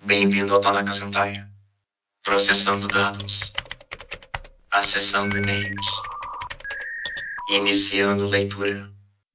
Bem-vindo ao Tanaka Sentai. Processando dados. Acessando e-mails. Iniciando leitura.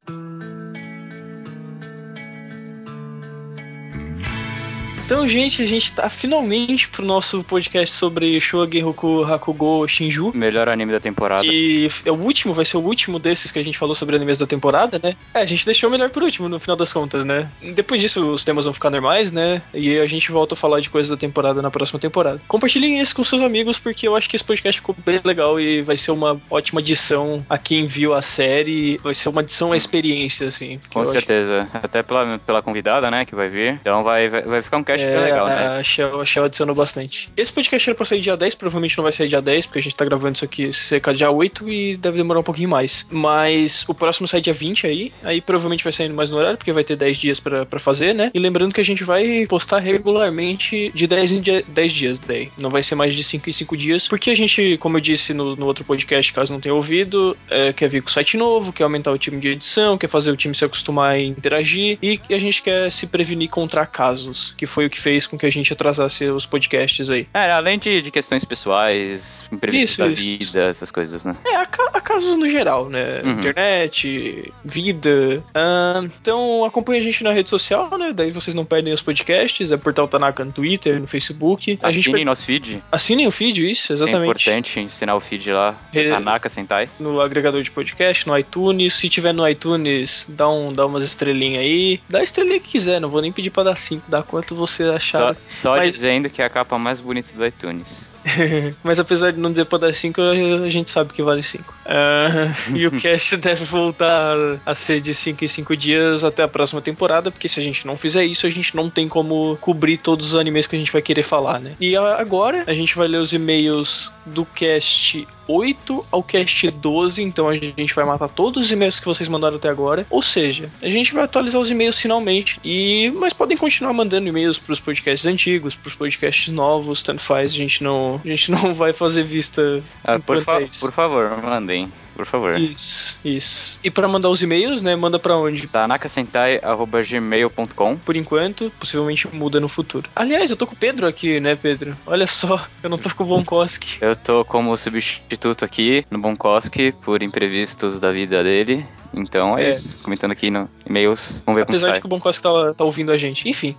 Então, gente, a gente tá finalmente pro nosso podcast sobre Shogen Hakugo Shinju. Melhor anime da temporada. Que é o último, vai ser o último desses que a gente falou sobre animes da temporada, né? A gente deixou o melhor por último, no final das contas, né? Depois disso, os temas vão ficar normais, né? E a gente volta a falar de coisas da temporada na próxima temporada. Compartilhem isso com seus amigos, porque eu acho que esse podcast ficou bem legal e vai ser uma ótima adição a quem viu a série. Vai ser uma adição à experiência, assim. Com certeza. Até pela convidada, né, que vai vir. Então vai ficar um cast bem legal, né? A Shell adicionou bastante. Esse podcast era pra sair dia 10, provavelmente não vai sair dia 10, porque a gente tá gravando isso aqui cerca de dia 8 e deve demorar um pouquinho mais. Mas o próximo sai dia 20 aí provavelmente vai sair mais no horário, porque vai ter 10 dias pra fazer, né? E lembrando que a gente vai postar regularmente de 10 em 10 dias daí. Não vai ser mais de 5 em 5 dias, porque a gente, como eu disse no outro podcast, caso não tenha ouvido, quer vir com o site novo, quer aumentar o time de edição, quer fazer o time se acostumar a interagir e a gente quer se prevenir contra acasos, que foi o que fez com que a gente atrasasse os podcasts aí. Além de questões pessoais, imprevistos da vida, essas coisas, né? Acasos no geral, né? Internet, vida. Então acompanha a gente na rede social, né? Daí vocês não perdem os podcasts. É Portal Tanaka no Twitter, no Facebook. Assinem nosso feed. Assinem o feed, isso, exatamente. Isso é importante, ensinar o feed lá. Tanaka Sentai. No agregador de podcast, no iTunes. Se tiver no iTunes, dá umas estrelinhas aí. Dá a estrelinha que quiser, não vou nem pedir pra dar 5. Dá quanto você achar. Só dizendo que é a capa mais bonita do iTunes. Mas apesar de não dizer pra dar 5, a gente sabe que vale 5. E o cast deve voltar a ser de 5 em 5 dias até a próxima temporada, porque se a gente não fizer isso, a gente não tem como cobrir todos os animes que a gente vai querer falar, né? E agora a gente vai ler os e-mails do cast 8 ao cast 12, então a gente vai matar todos os e-mails que vocês mandaram até agora. Ou seja, a gente vai atualizar os e-mails finalmente. Mas podem continuar mandando e-mails pros podcasts antigos, pros podcasts novos, tanto faz, a gente não vai fazer vista. Por favor, mandem. Por favor. Isso. E pra mandar os e-mails, né, manda pra onde? tanakasentai@gmail.com. Por enquanto, possivelmente muda no futuro. Aliás, eu tô com o Pedro aqui, né, Pedro? Olha só, eu não tô com o Bonkoski. Eu tô como substituto aqui no Bonkoski por imprevistos da vida dele. Então é isso. Comentando aqui no e-mails. Vamos ver como sai. Apesar de que o Bonkoski tá ouvindo a gente. Enfim,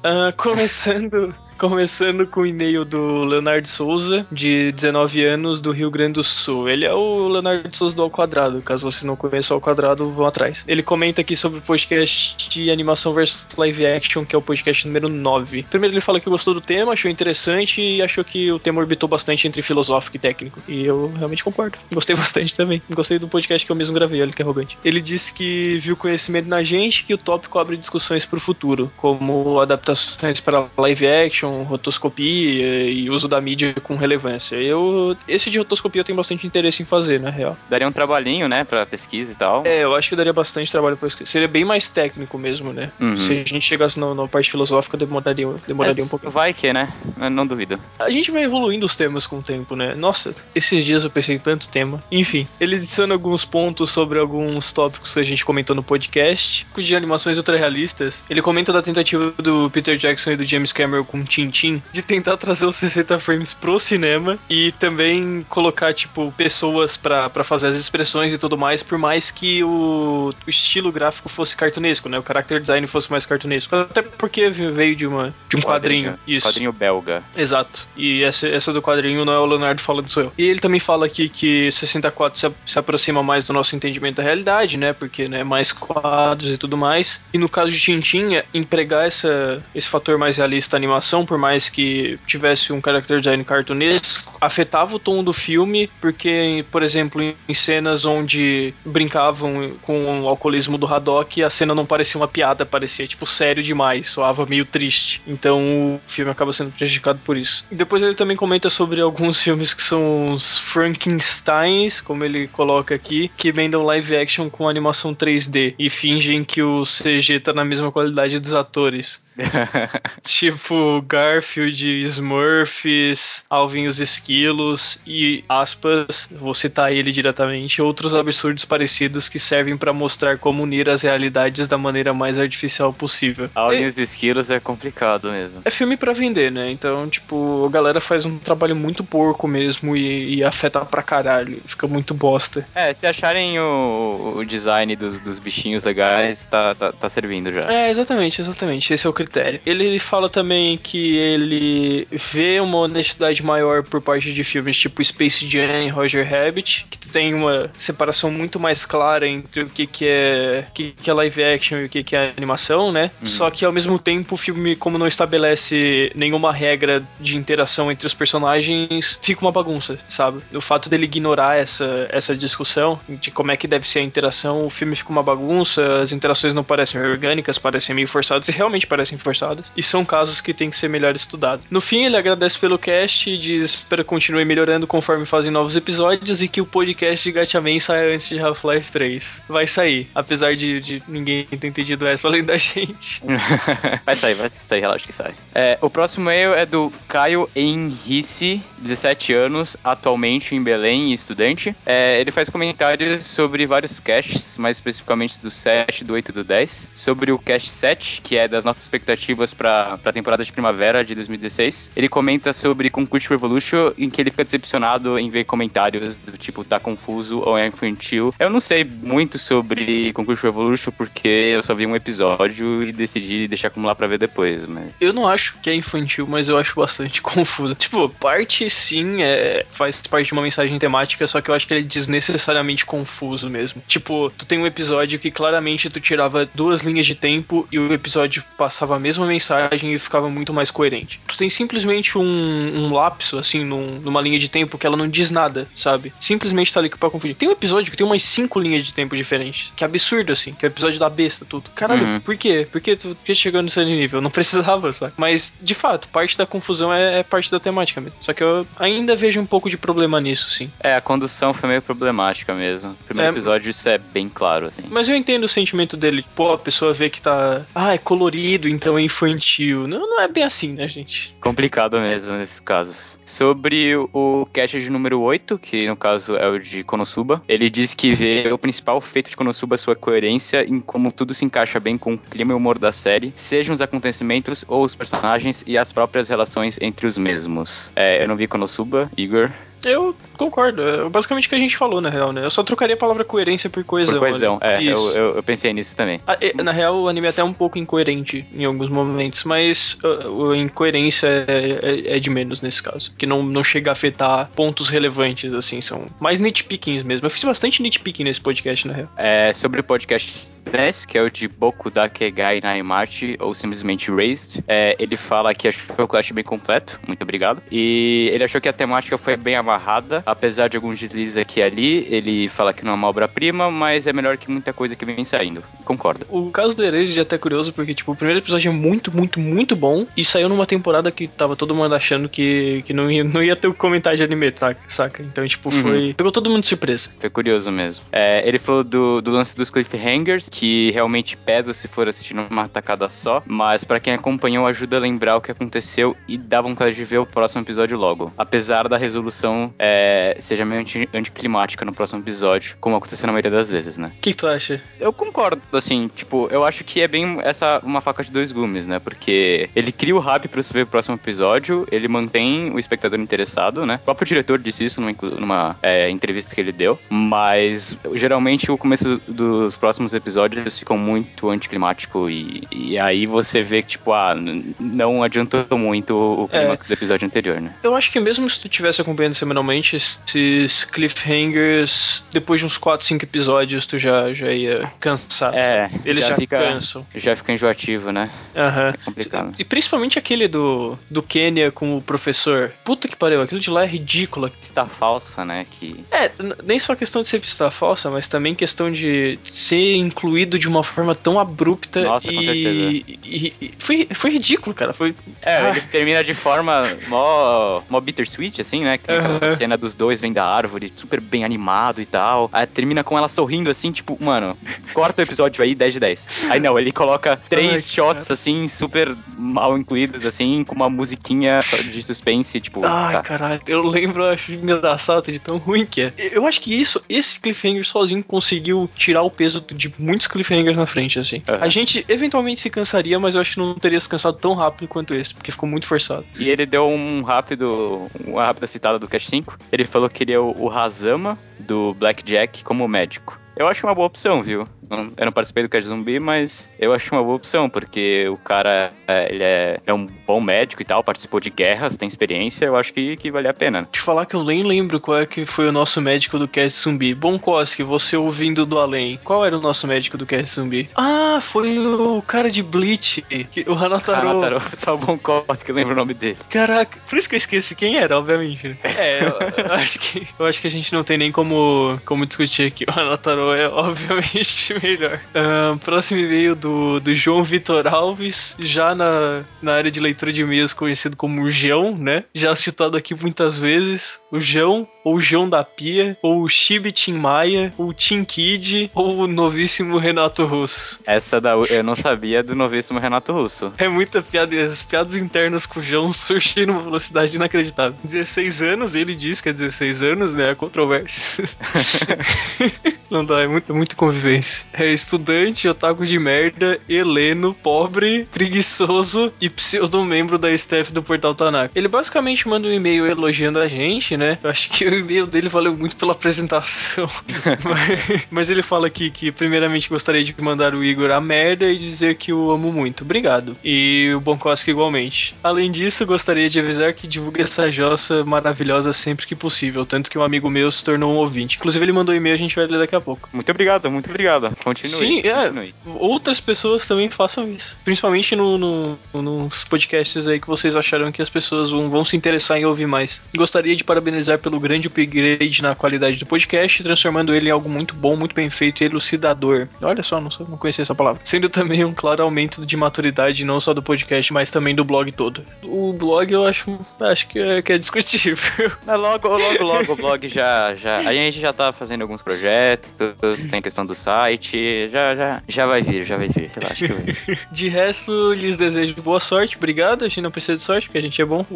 Começando com o e-mail do Leonardo Souza, de 19 anos, do Rio Grande do Sul. Ele é o Leonardo Souza do Ao Quadrado. Caso vocês não conheçam o Ao Quadrado, vão atrás. Ele comenta aqui sobre o podcast de animação versus live action, que é o podcast número 9. Primeiro ele fala que gostou do tema, achou interessante e achou que o tema orbitou bastante entre filosófico e técnico. E eu realmente concordo. Gostei bastante também. Gostei do podcast que eu mesmo gravei, olha que arrogante. Ele disse que viu conhecimento na gente, que o tópico abre discussões pro futuro, como adaptações para live action, rotoscopia e uso da mídia com relevância. Esse de rotoscopia eu tenho bastante interesse em fazer, na real. Daria um trabalhinho, né, pra pesquisa e tal. Eu acho que daria bastante trabalho pra pesquisa. Seria bem mais técnico mesmo, né? Se a gente chegasse na parte filosófica, demoraria um pouquinho. Vai que, né? Não duvido. A gente vai evoluindo os temas com o tempo, né? Nossa, esses dias eu pensei em tanto tema. Enfim, ele adiciona alguns pontos sobre alguns tópicos que a gente comentou no podcast. De animações ultra-realistas, ele comenta da tentativa do Peter Jackson e do James Cameron com Tintin de tentar trazer os 60 frames pro cinema e também colocar, tipo, pessoas pra fazer as expressões e tudo mais, por mais que o estilo gráfico fosse cartunesco, né? O character design fosse mais cartunesco. Até porque veio de um quadrinho. Isso. Quadrinho belga. Exato. E essa do quadrinho não é o Leonardo falando, sou eu. E ele também fala aqui que 64 se aproxima mais do nosso entendimento da realidade, né? Porque, né, mais quadros e tudo mais. E no caso de Tintin, empregar esse fator mais realista da animação, por mais que tivesse um character design cartunesco, afetava o tom do filme, porque, por exemplo, em cenas onde brincavam com o alcoolismo do Haddock, a cena não parecia uma piada, parecia, tipo, sério demais, soava meio triste. Então o filme acaba sendo prejudicado por isso. E depois ele também comenta sobre alguns filmes que são os Frankensteins, como ele coloca aqui, que emendam live action com animação 3D e fingem que o CG tá na mesma qualidade dos atores. Tipo, Garfield, Smurfs, Alvin e os Esquilos e, aspas, vou citar ele diretamente, outros absurdos parecidos que servem pra mostrar como unir as realidades da maneira mais artificial possível. Alvin e os Esquilos é complicado mesmo. É filme pra vender, né? Então, tipo, a galera faz um trabalho muito porco mesmo e afeta pra caralho. Fica muito bosta. Se acharem o design dos bichinhos legais, tá servindo já. Exatamente. Esse é o critério. Ele fala também que ele vê uma honestidade maior por parte de filmes tipo Space Jam e Roger Rabbit, que tem uma separação muito mais clara entre o que é live action e o que é animação, né? Só que ao mesmo tempo o filme, como não estabelece nenhuma regra de interação entre os personagens, fica uma bagunça, sabe? O fato dele ignorar essa discussão de como é que deve ser a interação, o filme fica uma bagunça, as interações não parecem orgânicas, parecem meio forçadas e realmente parecem forçadas, e são casos que tem que ser melhor estudados. No fim, ele agradece pelo cast e diz: espero que continue melhorando conforme fazem novos episódios e que o podcast de Gatchaman saia antes de Half-Life 3. Vai sair, apesar de ninguém ter entendido essa além da gente. Vai sair, relaxa que sai. O próximo e-mail é do Caio Henrice, 17 anos, atualmente em Belém e estudante. Ele faz comentários sobre vários casts, mais especificamente do 7, do 8 e do 10. Sobre o cast 7, que é das nossas expectativas pra temporada de primavera de 2016. Ele comenta sobre Concurso Revolution, em que ele fica decepcionado em ver comentários do tipo, tá confuso ou é infantil. Eu não sei muito sobre Concurso Revolution, porque eu só vi um episódio e decidi deixar acumular pra ver depois, mas... Eu não acho que é infantil, mas eu acho bastante confuso. Tipo, parte sim faz parte de uma mensagem temática, só que eu acho que ele é desnecessariamente confuso mesmo. Tipo, tu tem um episódio que claramente tu tirava 2 linhas de tempo e o episódio passava a mesma mensagem e ficava muito mais coerente. Tu tem simplesmente um lapso, assim, numa linha de tempo que ela não diz nada, sabe? Simplesmente tá ali pra confundir. Tem um episódio que tem umas 5 linhas de tempo diferentes, que é absurdo, assim, que é o episódio da besta, tudo. Caralho, por quê? Por que tu chegou nesse nível? Não precisava, sabe? Mas, de fato, parte da confusão é parte da temática mesmo. Só que eu ainda vejo um pouco de problema nisso, sim. A condução foi meio problemática mesmo. No primeiro episódio isso é bem claro, assim. Mas eu entendo o sentimento dele. Pô, a pessoa vê que tá... é colorido, então é infantil. Não é bem assim, né, gente? Complicado mesmo nesses casos. Sobre o cast de número 8, que no caso é o de Konosuba, ele diz que vê o principal feito de Konosuba sua coerência em como tudo se encaixa bem com o clima e o humor da série, sejam os acontecimentos ou os personagens e as próprias relações entre os mesmos. Eu não vi Konosuba, Igor. Eu concordo. É basicamente o que a gente falou, na real, né? Eu só trocaria a palavra coerência por coesão. Por coesão, Isso. eu pensei nisso também. Na real, o anime é até um pouco incoerente em alguns momentos, mas a incoerência é de menos nesse caso. Que não chega a afetar pontos relevantes, assim, são mais nitpickings mesmo. Eu fiz bastante nitpicking nesse podcast, na real. Sobre o podcast 10, que é o de Boku Dakegai Naimachi, ou simplesmente Raised, ele fala que achou o cast bem completo, muito obrigado, e ele achou que a temática foi bem amarrada, apesar de alguns deslizes aqui e ali. Ele fala que não é uma obra-prima, mas é melhor que muita coisa que vem saindo. Concordo. O caso do Erased é até curioso, porque, tipo, o primeiro episódio é muito, muito, muito bom, e saiu numa temporada que tava todo mundo achando que não ia ter o comentário de anime, saca? Então, tipo, pegou todo mundo de surpresa. Foi curioso mesmo. Ele falou do lance dos cliffhangers, que realmente pesa se for assistir numa tacada só, mas pra quem acompanhou ajuda a lembrar o que aconteceu e dá vontade de ver o próximo episódio logo. Apesar da resolução seja meio anticlimática no próximo episódio, como aconteceu na maioria das vezes, né? O que tu acha? Eu concordo, assim, tipo, eu acho que é bem uma faca de dois gumes, né? Porque ele cria o hype pra você ver o próximo episódio, ele mantém o espectador interessado, né? O próprio diretor disse isso numa entrevista que ele deu, mas geralmente o começo dos próximos episódios ficam muito anticlimático e aí você vê que, tipo, não adiantou muito o clímax do episódio anterior, né? Eu acho que mesmo se tu estivesse acompanhando semanalmente, esses cliffhangers, depois de uns 4, 5 episódios, tu já ia cansar. Eles já cansam. Já fica enjoativo, né? Aham. É complicado. E principalmente aquele do Quênia com o professor. Puta que pariu, aquilo de lá é ridículo. Está falsa, né? Que... Nem só questão de ser pista falsa, mas também questão de ser incluído concluído de uma forma tão abrupta. Nossa, com certeza. E foi ridículo, cara. Ele termina de forma mó bittersweet, assim, né? Que tem aquela cena dos dois vendo a árvore, super bem animado e tal. Aí termina com ela sorrindo, assim, tipo, mano, corta o episódio aí, 10 de 10. Aí não, ele coloca 3 shots, assim, super mal incluídos, assim, com uma musiquinha de suspense, tipo... Ai, caralho, eu lembro, eu acho engraçado de tão ruim que é. Eu acho que esse cliffhanger sozinho conseguiu tirar o peso de muitos cliffhangers na frente, assim. A gente eventualmente se cansaria, mas eu acho que não teria se cansado tão rápido quanto esse, porque ficou muito forçado. E ele deu uma rápida citada do Cast 5. Ele falou que queria o Hazama do Blackjack como médico. Eu acho uma boa opção, viu? Eu não participei do Cast Zumbi, mas eu acho uma boa opção, porque o cara, ele é um bom médico e tal, participou de guerras, tem experiência, eu acho que vale a pena. Te falar que eu nem lembro qual é que foi o nosso médico do Cast Zumbi. Bonkoski, você ouvindo do além, qual era o nosso médico do Cast Zumbi? Ah, foi o cara de Bleach, o Hanataro. Hanataro, só o Bonkoski, eu lembro o nome dele. Caraca, por isso que eu esqueci quem era, obviamente. Eu acho que a gente não tem nem como discutir aqui. O Hanataro é obviamente melhor. Próximo e-mail do João Vitor Alves, já na área de leitura de e-mails conhecido como João, né? Já citado aqui muitas vezes. O João, ou o João da Pia, ou o Chibi Tim Maia, ou o Tim Kid, ou o novíssimo Renato Russo. Eu não sabia do novíssimo Renato Russo. É muita piada, as piadas internas com o João surgiram numa velocidade inacreditável. 16 anos, ele diz que é 16 anos, né? É controvérsia. Não dá, é muito convivência. É estudante, otaku de merda, heleno, pobre, preguiçoso e pseudo-membro da staff do Portal Tanaka. Ele basicamente manda um e-mail elogiando a gente, né? Eu acho que o e-mail dele valeu muito pela apresentação. mas ele fala aqui que primeiramente gostaria de mandar o Igor a merda e dizer que o amo muito. Obrigado. E o Bonkoski igualmente. Além disso, gostaria de avisar que divulga essa jossa maravilhosa sempre que possível, tanto que um amigo meu se tornou um ouvinte. Inclusive ele mandou um e-mail, a gente vai ler daqui a pouco. Muito obrigado. Continue. Sim, continue. Outras pessoas também façam isso. Principalmente nos podcasts aí que vocês acharam que as pessoas vão se interessar em ouvir mais. Gostaria de parabenizar pelo grande upgrade na qualidade do podcast, transformando ele em algo muito bom, muito bem feito e elucidador. Olha só, não conhecia essa palavra. Sendo também um claro aumento de maturidade, não só do podcast, mas também do blog todo. O blog eu acho que é discutível. Mas logo o blog já... A gente já tá fazendo alguns projetos, tem questão do site, já vai vir, relaxa que vai vir. De resto, lhes desejo boa sorte, obrigado, a gente não precisa de sorte, porque a gente é bom.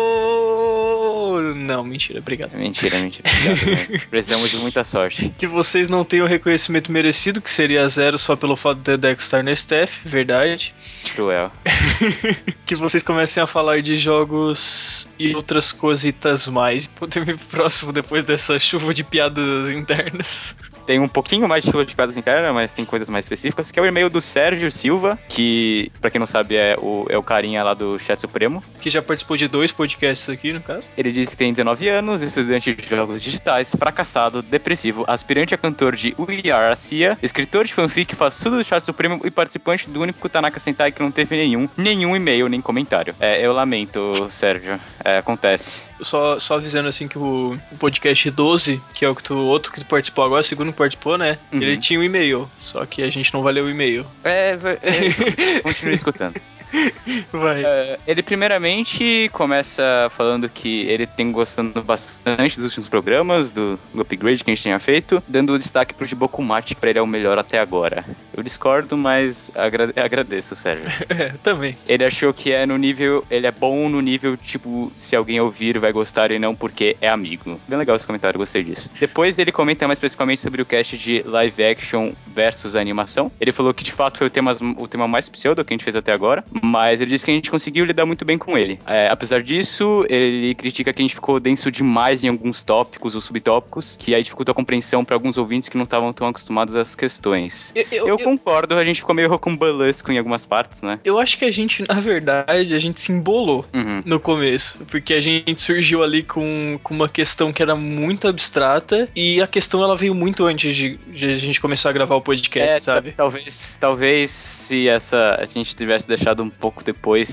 Uou! Não, mentira, obrigado. Mentira, obrigado, né? Precisamos de muita sorte. Que vocês não tenham o reconhecimento merecido, que seria 0 só pelo fato de Dex estar no staff, verdade. Cruel. Que vocês comecem a falar de jogos e outras cositas mais. Podemos ir pro próximo depois dessa chuva de piadas internas. Tem um pouquinho mais de chuva de piadas internas, mas tem coisas mais específicas, que é o e-mail do Sérgio Silva, que, pra quem não sabe, é o carinha lá do Chat Supremo. Que já participou de 2 podcasts aqui, no caso. Ele diz que tem 19 anos, estudante de jogos digitais, fracassado, depressivo, aspirante a cantor de We Are a Cia, escritor de fanfic, faz tudo do Chat Supremo e participante do único Tanaka Sentai que não teve nenhum e-mail, nem comentário. Eu lamento, Sérgio. Acontece. Só avisando assim que o podcast 12, que é o outro que tu participou agora, o segundo que participou, né? Uhum. Ele tinha um e-mail, só que a gente não vai ler o e-mail. Continue escutando. Vai. Ele primeiramente começa falando que ele tem gostando bastante dos últimos programas, do upgrade que a gente tinha feito, dando destaque pro Jibokumachi, pra ele é o melhor até agora. Eu discordo, mas agradeço, Sérgio. Também. Ele achou que ele é bom no nível, tipo, se alguém ouvir vai gostar e não porque é amigo. Bem legal esse comentário, gostei disso. Depois ele comenta mais especificamente sobre o cast de live action versus animação. Ele falou que de fato foi o tema mais pseudo que a gente fez até agora, mas ele disse que a gente conseguiu lidar muito bem com ele. Apesar disso, ele critica que a gente ficou denso demais em alguns tópicos ou subtópicos, que aí dificulta a compreensão para alguns ouvintes que não estavam tão acostumados às questões. Eu concordo, a gente ficou meio rocambolesco em algumas partes, né? Eu acho que a gente, na verdade, a gente se embolou no começo, porque a gente surgiu ali com uma questão que era muito abstrata e a questão ela veio muito antes de a gente começar a gravar o podcast, sabe? Talvez se a gente tivesse deixado um pouco depois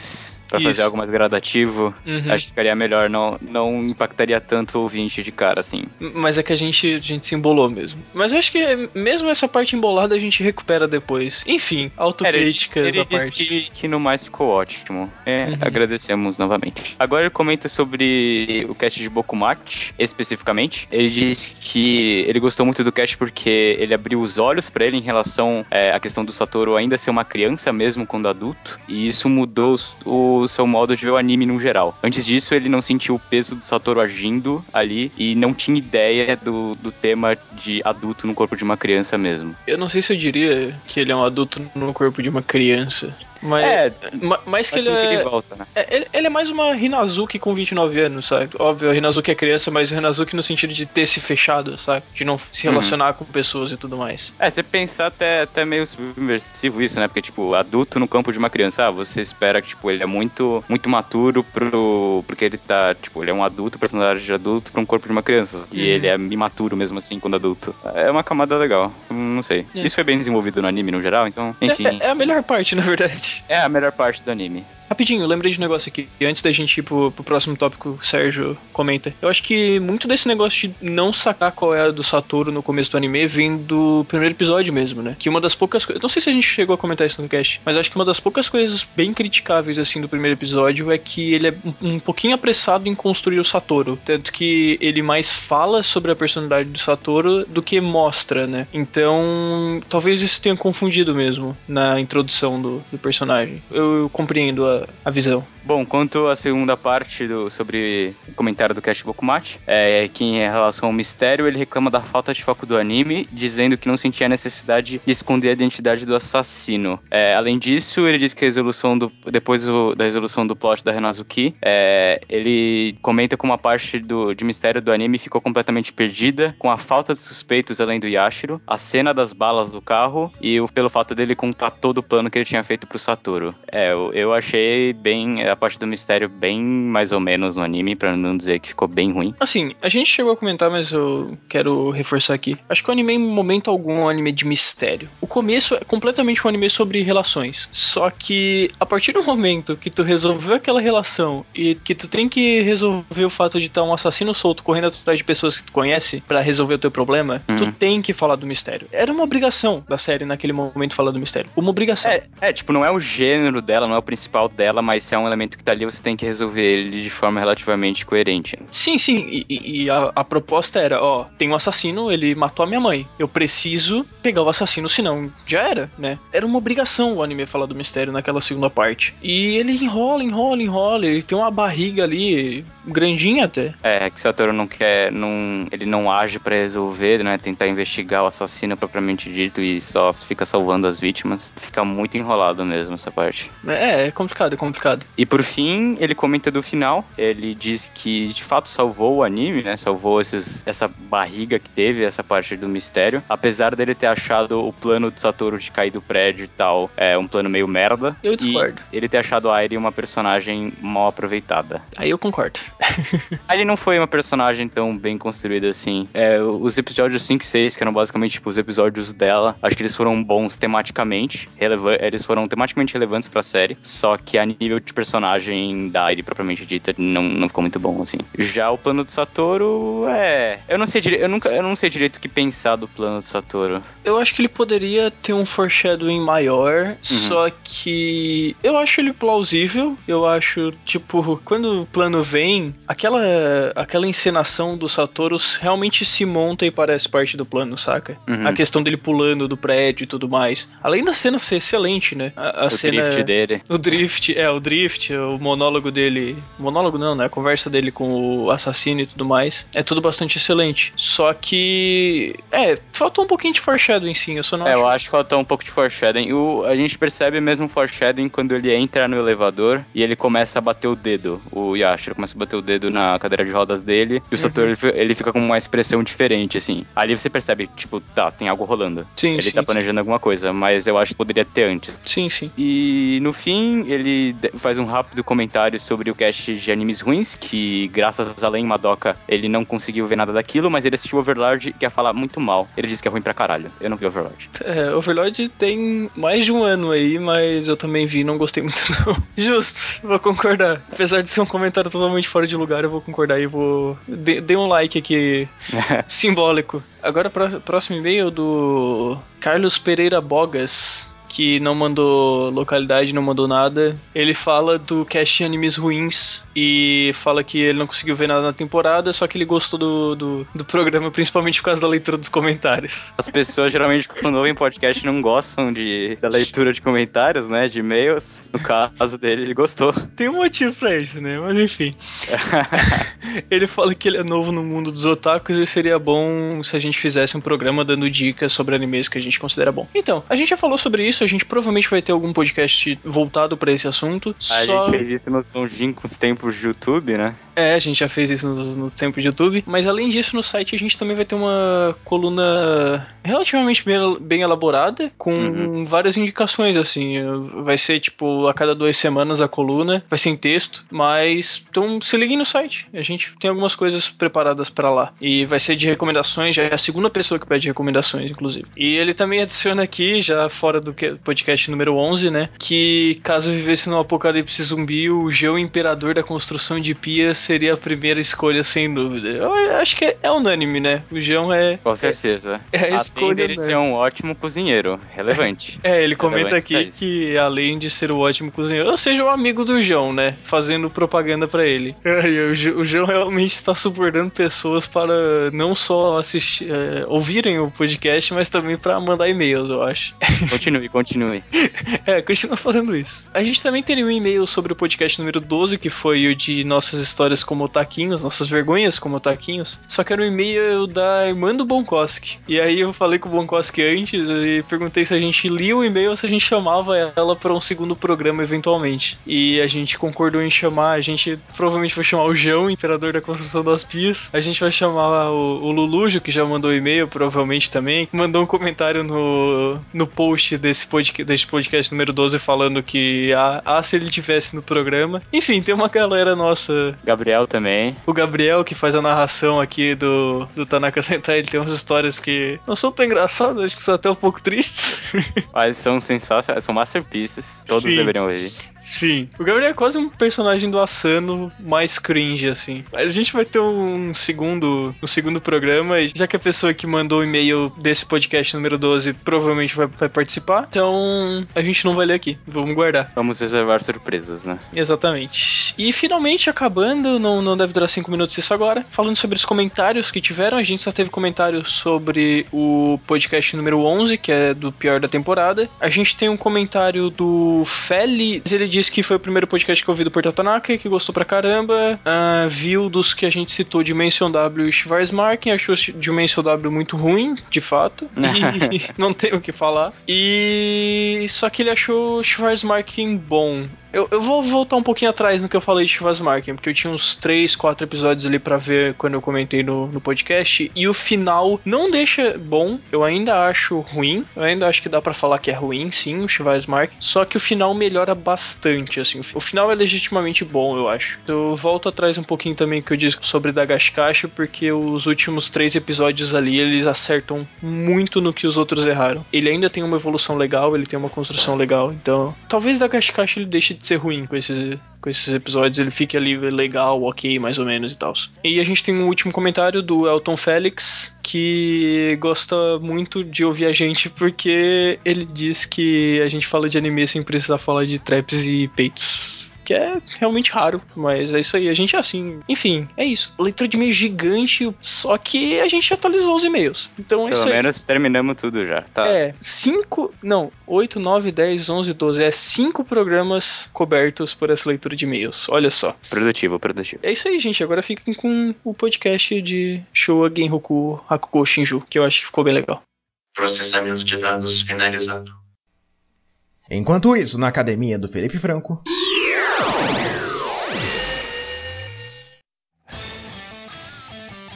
pra fazer Isso. algo mais gradativo, Uhum. acho que ficaria melhor, não impactaria tanto o ouvinte de cara, assim. Mas é que a gente se embolou mesmo. Mas eu acho que mesmo essa parte embolada a gente recupera depois. Enfim, autocríticas Ele à disse parte. que no mais ficou ótimo. Uhum. Agradecemos novamente. Agora ele comenta sobre o cast de Bokumachi, especificamente. Ele disse que ele gostou muito do cast porque ele abriu os olhos pra ele em relação à questão do Satoru ainda ser uma criança mesmo quando adulto, e isso mudou o seu modo de ver o anime no geral. Antes disso, ele não sentiu o peso do Satoru agindo ali e não tinha ideia do tema de adulto no corpo de uma criança mesmo. Eu não sei se eu diria que ele é um adulto no corpo de uma criança. Mas, mais que mas ele como que ele é. volta, né? Ele é mais uma Hinazuki com 29 anos, sabe? Óbvio, a Hinazuki é criança, mas o Hinazuki no sentido de ter se fechado, sabe? De não se relacionar com pessoas e tudo mais. Você pensar até meio subversivo isso, né? Porque, tipo, adulto no campo de uma criança, você espera que, tipo, ele é muito maturo porque ele tá, tipo, ele é um adulto, personagem de adulto pra um corpo de uma criança. E ele é imaturo mesmo assim quando adulto. É uma camada legal, não sei. Isso foi bem desenvolvido no anime no geral, então, enfim. É a melhor parte, na verdade. É a melhor parte do anime. Rapidinho, eu lembrei de um negócio aqui. E antes da gente ir pro próximo tópico, o Sérgio comenta. Eu acho que muito desse negócio de não sacar qual é a do Satoru no começo do anime vem do primeiro episódio mesmo, né? Que uma das poucas coisas. Não sei se a gente chegou a comentar isso no cast, mas acho que uma das poucas coisas bem criticáveis, assim, do primeiro episódio é que ele é um pouquinho apressado em construir o Satoru. Tanto que ele mais fala sobre a personalidade do Satoru do que mostra, né? Então, talvez isso tenha confundido mesmo na introdução do personagem. Eu compreendo a visão. Bom, quanto à segunda parte sobre o comentário do Cast Bokumachi, que em relação ao mistério, ele reclama da falta de foco do anime, dizendo que não sentia a necessidade de esconder a identidade do assassino. Além disso, ele diz que depois da resolução do plot da Renazuki, ele comenta como a parte de mistério do anime ficou completamente perdida, com a falta de suspeitos além do Yashiro, a cena das balas do carro e pelo fato dele contar todo o plano que ele tinha feito pro Satoru. Eu achei bem a parte do mistério bem mais ou menos no anime, pra não dizer que ficou bem ruim. Assim, a gente chegou a comentar, mas eu quero reforçar aqui. Acho que o anime, em momento algum, é um anime de mistério. O começo é completamente um anime sobre relações. Só que, a partir do momento que tu resolveu aquela relação e que tu tem que resolver o fato de estar um assassino solto correndo atrás de pessoas que tu conhece pra resolver o teu problema, tu tem que falar do mistério. Era uma obrigação da série naquele momento falar do mistério. Uma obrigação. Tipo, não é o gênero dela, não é o principal dela, mas se é um elemento que tá ali, você tem que resolver ele de forma relativamente coerente. Sim, sim. E a proposta era, tem um assassino, ele matou a minha mãe. Eu preciso pegar o assassino, senão já era, né? Era uma obrigação o anime falar do mistério naquela segunda parte. E ele enrola. Ele tem uma barriga ali, grandinha até. Que o Satoru ele não age pra resolver, né? Tentar investigar o assassino propriamente dito e só fica salvando as vítimas. Fica muito enrolado mesmo essa parte. É complicado. E por fim, ele comenta do final. Ele diz que de fato salvou o anime, né? Salvou essa barriga que teve, essa parte do mistério. Apesar dele ter achado o plano do Satoru de cair do prédio e tal, um plano meio merda. Eu discordo. E ele ter achado a Airi uma personagem mal aproveitada. Aí eu concordo. A Airi não foi uma personagem tão bem construída assim. Os episódios 5 e 6, que eram basicamente tipo, os episódios dela, acho que eles foram bons tematicamente. Eles foram tematicamente relevantes pra série. Só que a nível de personagem da Airi propriamente dita, não ficou muito bom, assim. Já o plano do Satoru, eu não sei direito, eu não sei direito o que pensar do plano do Satoru. Eu acho que ele poderia ter um foreshadowing maior, só que eu acho ele plausível. Eu acho, tipo, quando o plano vem, aquela encenação do Satoru realmente se monta e parece parte do plano, saca? A questão dele pulando do prédio e tudo mais. Além da cena ser excelente, né? A cena... drift dele. O drift, o monólogo dele. Monólogo não, né? A conversa dele com o assassino e tudo mais. É tudo bastante excelente. Só que. Faltou um pouquinho de foreshadowing, sim. Eu só não acho. Eu acho que faltou um pouco de foreshadowing. A gente percebe mesmo foreshadowing quando ele entra no elevador e ele começa a bater o dedo. O Yashiro começa a bater o dedo na cadeira de rodas dele. E o Satoru, ele fica com uma expressão diferente, assim. Ali você percebe, tipo, tem algo rolando. Sim, ele tá planejando alguma coisa, mas eu acho que poderia ter antes. Sim. E no fim, ele faz um rápido comentário sobre o cast de animes ruins, que graças a Len Madoka ele não conseguiu ver nada daquilo, mas ele assistiu Overlord e quer falar muito mal. Ele disse que é ruim pra caralho. Eu não vi Overlord. Overlord tem mais de um ano aí, mas eu também vi e não gostei muito não. Justo, vou concordar. Apesar de ser um comentário totalmente fora de lugar, eu vou concordar e vou... Dê um like aqui, simbólico. Agora, próximo e-mail do Carlos Pereira Bogas, que não mandou localidade, não mandou nada. Ele fala do cast de animes ruins e fala que ele não conseguiu ver nada na temporada, só que ele gostou do programa, principalmente por causa da leitura dos comentários. As pessoas geralmente, quando ouvem podcast, não gostam da leitura de comentários, né? De e-mails. No caso dele, ele gostou. Tem um motivo pra isso, né? Mas enfim. Ele fala que ele é novo no mundo dos otakus e seria bom se a gente fizesse um programa dando dicas sobre animes que a gente considera bom. Então, a gente já falou sobre isso, a gente provavelmente vai ter algum podcast voltado pra esse assunto. A gente fez isso nos longínquos tempos de YouTube, né? A gente já fez isso nos tempos de YouTube. Mas além disso, no site a gente também vai ter uma coluna relativamente bem elaborada, com várias indicações, assim. Vai ser, tipo, a cada 2 semanas a coluna, vai ser em texto, mas... Então, se liguem no site. A gente tem algumas coisas preparadas pra lá. E vai ser de recomendações, já é a segunda pessoa que pede recomendações, inclusive. E ele também adiciona aqui, já fora do podcast número 11, né, que caso vivesse num apocalipse zumbi, o Geo Imperador da construção de pias seria a primeira escolha, sem dúvida. Eu acho que é unânime, né? O Geão Com certeza. é a escolha, Além dele ser um ótimo cozinheiro, relevante. ele comenta Relevante aqui que além de ser um ótimo cozinheiro, ou seja, um amigo do João, né? Fazendo propaganda pra ele. O João realmente está subornando pessoas para não só assistir, ouvirem o podcast, mas também pra mandar e-mails, eu acho. Continue. Continua fazendo isso. A gente também teria um e-mail sobre o podcast número 12, que foi o de nossas histórias como otaquinhos, nossas vergonhas como otaquinhos. Só que era um e-mail da irmã do Bonkoski. E aí eu falei com o Bonkoski antes e perguntei se a gente lia o e-mail ou se a gente chamava ela para um segundo programa eventualmente. E a gente concordou em chamar, a gente provavelmente vai chamar o João, Imperador da Construção das Pias. A gente vai chamar o Lulujo, que já mandou e-mail, provavelmente também. Mandou um comentário no post desse podcast número 12 falando que se ele tivesse no programa. Enfim, tem uma galera nossa. Gabriel também. O Gabriel, que faz a narração aqui do Tanaka Sentai, ele tem umas histórias que não são tão engraçadas, acho que são até um pouco tristes. Mas são sensacionais, são masterpieces. Todos deveriam ouvir. Sim. O Gabriel é quase um personagem do Asano mais cringe, assim. Mas a gente vai ter um segundo programa, já que a pessoa que mandou o e-mail desse podcast número 12 provavelmente vai participar. Então, a gente não vai ler aqui. Vamos guardar. Vamos reservar surpresas, né? Exatamente. E finalmente, acabando, não deve durar 5 minutos isso agora, falando sobre os comentários que tiveram, a gente só teve comentários sobre o podcast número 11, que é do pior da temporada. A gente tem um comentário do Feli, ele disse que foi o primeiro podcast que eu ouvi do Portal Tanaka e que gostou pra caramba. Viu dos que a gente citou Dimension W e Schwarzmarken, achou Dimension W muito ruim, de fato. E não tem o que falar. E só que ele achou Schwarzmarken bom. Eu vou voltar um pouquinho atrás no que eu falei de Schwarzmarken, porque eu tinha uns 3, 4 episódios ali pra ver quando eu comentei no podcast, e o final não deixa bom, eu ainda acho ruim, eu ainda acho que dá pra falar que é ruim, sim, o Schwarzmarken, só que o final melhora bastante, assim, o final é legitimamente bom, eu acho. Eu volto atrás um pouquinho também que eu disse sobre Dagashikashi, porque os últimos 3 episódios ali, eles acertam muito no que os outros erraram. Ele ainda tem uma evolução legal, ele tem uma construção legal, então talvez Dagashikashi ele deixe de ser ruim com esses episódios, ele fique ali legal, ok, mais ou menos e tal. E a gente tem um último comentário do Elton Félix, que gosta muito de ouvir a gente porque ele diz que a gente fala de anime sem precisar falar de traps e peitos. Que é realmente raro, mas é isso aí, a gente é assim. Enfim, é isso. Leitura de e-mail gigante, só que a gente atualizou os e-mails. Então é isso aí. Pelo menos terminamos tudo já, tá? 8, 9, 10, 11, 12. 5 programas cobertos por essa leitura de e-mails. Olha só. Produtivo. É isso aí, gente. Agora fiquem com o podcast de Showa Genroku Hakugo Shinju, que eu acho que ficou bem legal. Processamento de dados finalizado. Enquanto isso, na academia do Felipe Franco...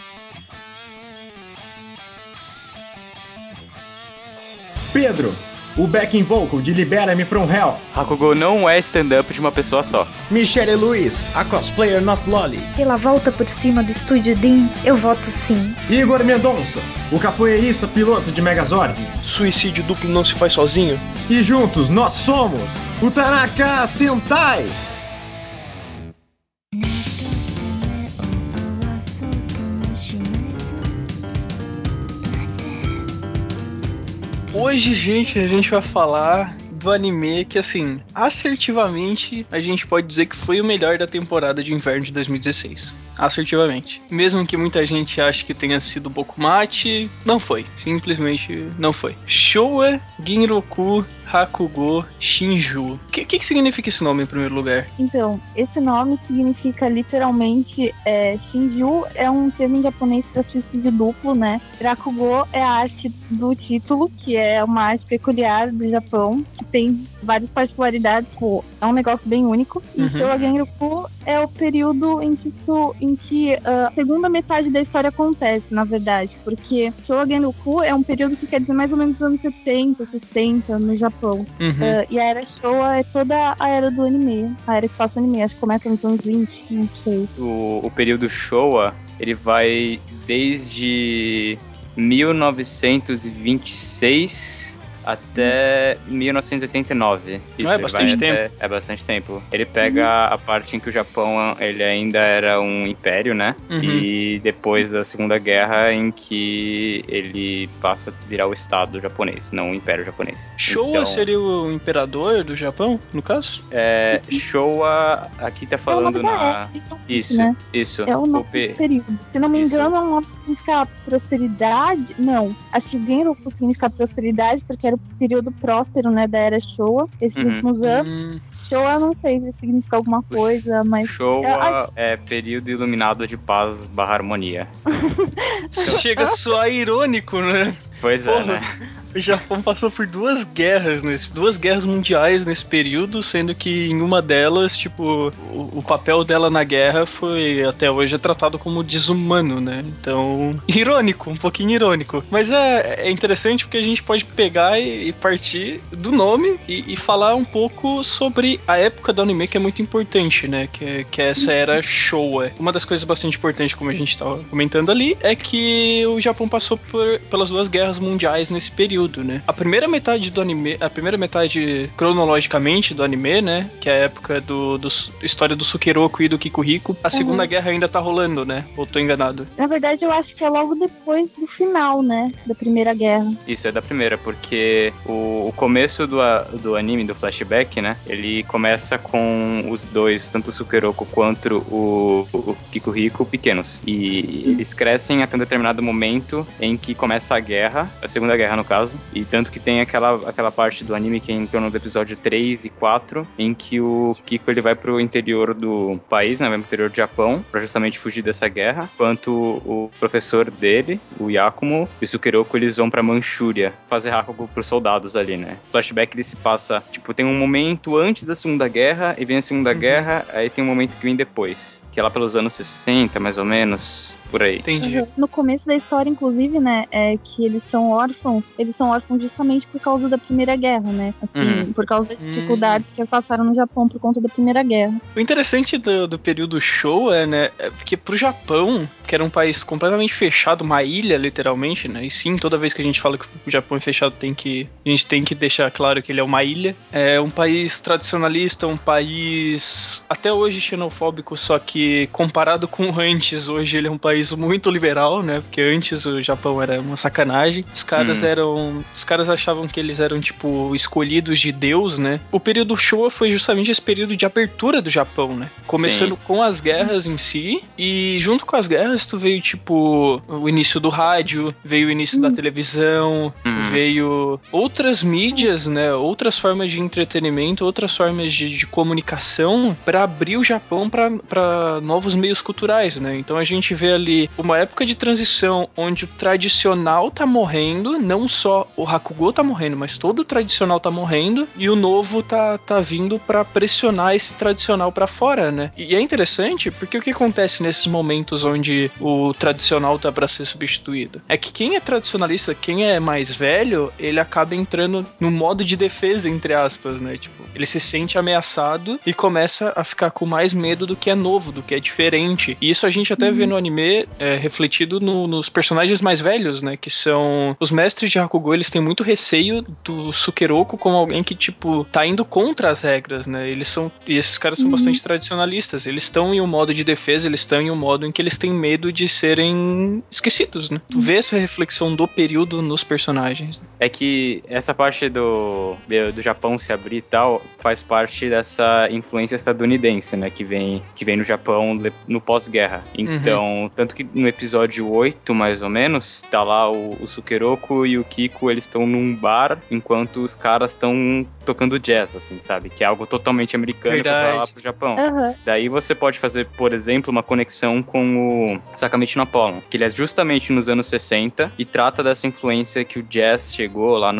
Pedro, o backing vocal de Libera-me from Hell. Hakugo não é stand-up de uma pessoa só. Michelle Luiz, a cosplayer Not Lolly. Pela volta por cima do Estúdio Dean, eu voto sim. Igor Mendonça, o capoeirista piloto de Megazord. Suicídio duplo não se faz sozinho. E juntos nós somos o Tanaka Sentai. Hoje, gente, a gente vai falar do anime que, assim, assertivamente a gente pode dizer que foi o melhor da temporada de inverno de 2016. Assertivamente. Mesmo que muita gente ache que tenha sido Bokumate, não foi. Simplesmente não foi. Showa Ginroku Hakugo Shinju. O que significa esse nome em primeiro lugar? Então, esse nome significa literalmente Shinju é um termo em japonês para suicídio duplo, né? Rakugo é a arte do título, que é uma arte peculiar do Japão, que tem várias particularidades, é um negócio bem único. E Showa Genroku é o período em que a segunda metade da história acontece, na verdade, porque Showa Genroku é um período que quer dizer mais ou menos os anos 70, 60 no Japão. E a era Showa é toda a era do anime, a era espaço anime, acho que começa nos anos 20, não sei. O período Showa, ele vai desde 1926 até 1989. Isso, é bastante tempo. É bastante tempo. Ele pega a parte em que o Japão ele ainda era um império, né? E depois da Segunda Guerra, em que ele passa a virar o Estado japonês, não o Império japonês. Showa então, seria o imperador do Japão, no caso? Showa, aqui tá falando na... Isso, né? isso. É o nome do período. Se não me engano, é um nome que significa prosperidade. Não, acho que Genroku significa prosperidade, porque era o período próspero, né, da era Showa, esses últimos anos. Showa, não sei se significa alguma coisa, mas... Showa é período iluminado de paz / harmonia. Chega a soar irônico, né? Pois é, né? O Japão passou por duas guerras mundiais nesse período, sendo que em uma delas, tipo, o papel dela na guerra foi, até hoje, tratado como desumano, né? Então, irônico, um pouquinho irônico. Mas é interessante porque a gente pode pegar e partir do nome e falar um pouco sobre a época do anime, que é muito importante, né? Que essa era Showa. Uma das coisas bastante importantes, como a gente estava comentando ali, é que o Japão passou pelas duas guerras mundiais nesse período, né? A primeira metade do anime, a primeira metade cronologicamente do anime, né? Que é a época do história do Sukeroku e do Kikuhiko. A Segunda Guerra ainda tá rolando, né? Ou tô enganado? Na verdade, eu acho que é logo depois do final, né? Da Primeira Guerra. Isso, é da primeira, porque o começo do anime, do flashback, né? Ele começa com os dois, tanto o Sukeroku quanto o Kikuhiko, pequenos. E eles crescem até um determinado momento em que começa a guerra, a Segunda Guerra no caso, e tanto que tem aquela parte do anime que é em torno do episódio 3 e 4, em que o Kiko ele vai pro interior do país, né, vai pro interior do Japão, pra justamente fugir dessa guerra, enquanto o professor dele, o Yakumo, e o Sukeroku, eles vão pra Manchúria fazer Hakugo pros soldados ali, né. O flashback ele se passa, tipo, tem um momento antes da Segunda Guerra, e vem a Segunda Guerra, aí tem um momento que vem depois, que é lá pelos anos 60, mais ou menos, por aí. Entendi. No começo da história, inclusive, né, é que eles são órfãos justamente por causa da Primeira Guerra, né? Assim, por causa das dificuldades que passaram no Japão por conta da Primeira Guerra. O interessante do período Showa, né, é porque pro Japão, que era um país completamente fechado, uma ilha, literalmente, né? E sim, toda vez que a gente fala que o Japão é fechado, a gente tem que deixar claro que ele é uma ilha. É um país tradicionalista, um país até hoje xenofóbico, só que comparado com antes, hoje ele é um país muito liberal, né? Porque antes o Japão era uma sacanagem. Os caras achavam que eles eram, tipo, escolhidos de Deus, né? O período Showa foi justamente esse período de abertura do Japão, né? Começando com as guerras em si, e junto com as guerras tu veio, tipo, o início do rádio, veio o início da televisão, veio outras mídias, né? Outras formas de entretenimento, outras formas de comunicação pra abrir o Japão pra novos meios culturais, né? Então a gente vê ali uma época de transição onde o tradicional tá morrendo, não só só o Hakugo tá morrendo, mas todo o tradicional tá morrendo e o novo tá vindo pra pressionar esse tradicional pra fora, né? E é interessante porque o que acontece nesses momentos onde o tradicional tá pra ser substituído? É que quem é tradicionalista, quem é mais velho, ele acaba entrando no modo de defesa, entre aspas, né? Tipo, ele se sente ameaçado e começa a ficar com mais medo do que é novo, do que é diferente. E isso a gente até vê no anime refletido nos personagens mais velhos, né? Que são os mestres de Hakugo, eles têm muito receio do Sukeroku como alguém que, tipo, tá indo contra as regras, né? E esses caras são bastante tradicionalistas. Eles estão em um modo de defesa, eles estão em um modo em que eles têm medo de serem esquecidos, né? Tu vê essa reflexão do período nos personagens. É que essa parte do Japão se abrir e tal faz parte dessa influência estadunidense, né? Que vem no Japão no pós-guerra. Então, tanto que no episódio 8, mais ou menos, tá lá o Sukeroku e o Kiko, eles estão num bar enquanto os caras estão tocando jazz, assim, sabe? Que é algo totalmente americano pra lá pro Japão. Daí você pode fazer, por exemplo, uma conexão com o Sakamichi no Apollon, que ele é justamente nos anos 60 e trata dessa influência que o jazz chegou lá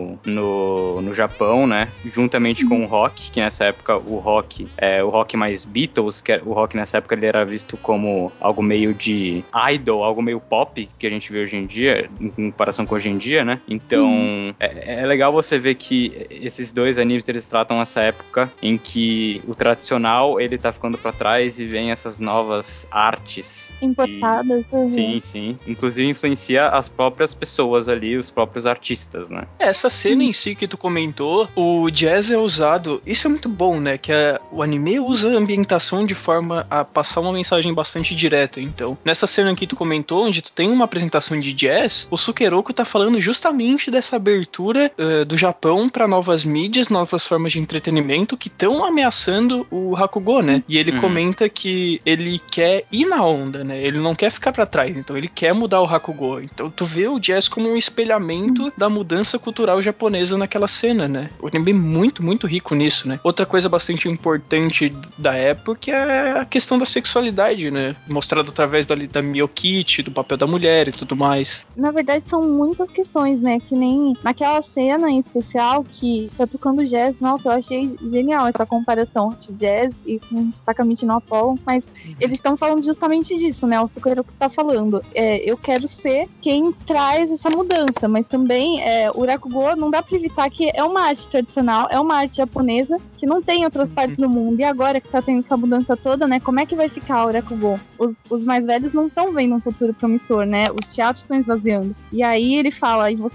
no Japão, né? Juntamente com o rock, que nessa época o rock mais Beatles, que o rock nessa época ele era visto como algo meio de idol, algo meio pop, que a gente vê hoje em dia, em comparação com hoje em dia, né? Então, é legal você ver que esses dois animes, eles tratam essa época em que o tradicional, ele tá ficando pra trás e vem essas novas artes. Importadas. Sim. Inclusive influencia as próprias pessoas ali, os próprios artistas, né? Essa cena em si que tu comentou, o jazz é usado, isso é muito bom, né? Que o anime usa a ambientação de forma a passar uma mensagem bastante direta. Então, nessa cena que tu comentou, onde tu tem uma apresentação de jazz, o Sukeroku tá falando justamente dessa abertura do Japão para novas mídias, novas formas de entretenimento que estão ameaçando o Hakugo, né? E ele comenta que ele quer ir na onda, né? Ele não quer ficar para trás, então ele quer mudar o Hakugo. Então tu vê o jazz como um espelhamento da mudança cultural japonesa naquela cena, né? O anime é muito, muito rico nisso, né? Outra coisa bastante importante da época é a questão da sexualidade, né? Mostrado através da Miyokichi, do papel da mulher e tudo mais. Na verdade, são muitas questões, né? Que nem naquela cena em especial que tá tocando jazz. Nossa, eu achei genial essa comparação de jazz e com Sakamichi no Apollon. Mas eles estão falando justamente disso, né? O Sukeroku tá falando. Eu quero ser quem traz essa mudança, mas também o Rakugo não dá pra evitar que é uma arte tradicional, é uma arte japonesa que não tem em outras partes do mundo. E agora que tá tendo essa mudança toda, né? Como é que vai ficar o Rakugo? Os mais velhos não estão vendo um futuro promissor, né? Os teatros estão esvaziando. E aí ele fala, e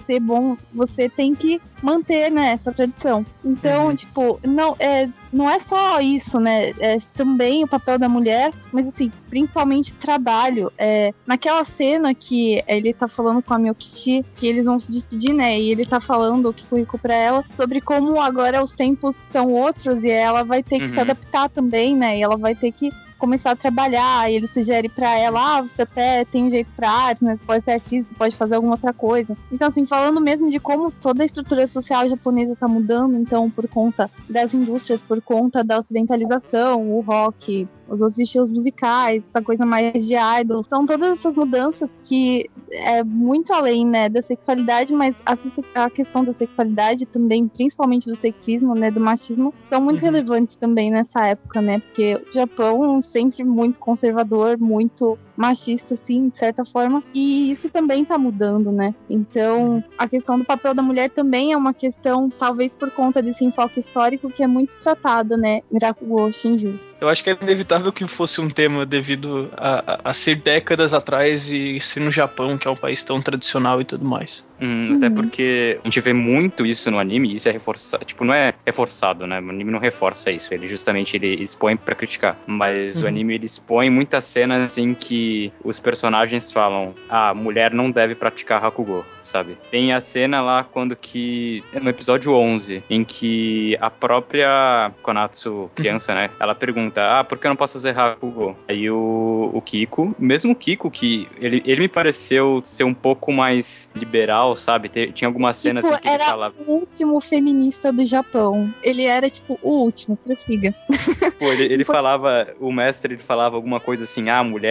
você tem que manter, né, essa tradição. Então, tipo, não é só isso, né? É também o papel da mulher, mas assim, principalmente trabalho. Naquela cena que ele tá falando com a Miyokichi, que eles vão se despedir, né? E ele tá falando o Kikuiko pra ela sobre como agora os tempos são outros e ela vai ter que se adaptar também, né? E ela vai ter que começar a trabalhar, e ele sugere pra ela, você até tem um jeito pra arte, né? Você pode ser artista, você pode fazer alguma outra coisa. Então, assim, falando mesmo de como toda a estrutura social japonesa tá mudando, então, por conta das indústrias, por conta da ocidentalização, o rock, os outros estilos musicais, essa coisa mais de idol, são todas essas mudanças que é muito além, né, da sexualidade, mas a questão da sexualidade também, principalmente do sexismo, né, do machismo, são muito relevantes também nessa época, né, porque o Japão sempre muito conservador, muito machista, assim, de certa forma, e isso também tá mudando, né, então a questão do papel da mulher também é uma questão, talvez por conta desse enfoque histórico, que é muito tratada, né, em Rakugo Shinju. Eu acho que é inevitável que fosse um tema devido a ser décadas atrás e ser no Japão, que é um país tão tradicional e tudo mais. Até porque a gente vê muito isso no anime, e isso é reforçado, tipo, não é reforçado, né? O anime não reforça isso, ele expõe pra criticar. Mas o anime, ele expõe muitas cenas em que os personagens falam, a mulher não deve praticar Hakugo, sabe? Tem a cena lá quando que, no episódio 11, em que a própria Konatsu, criança, né? Ela pergunta, por que eu não posso fazer Hakugo? Aí o Kiko, mesmo o Kiko, que ele me pareceu ser um pouco mais liberal, sabe? Tinha algumas cenas tipo, em que ele falava... o último feminista do Japão. Ele era, tipo, o último, prossiga. Pô, ele falava, o mestre, ele falava alguma coisa assim, a mulher tem que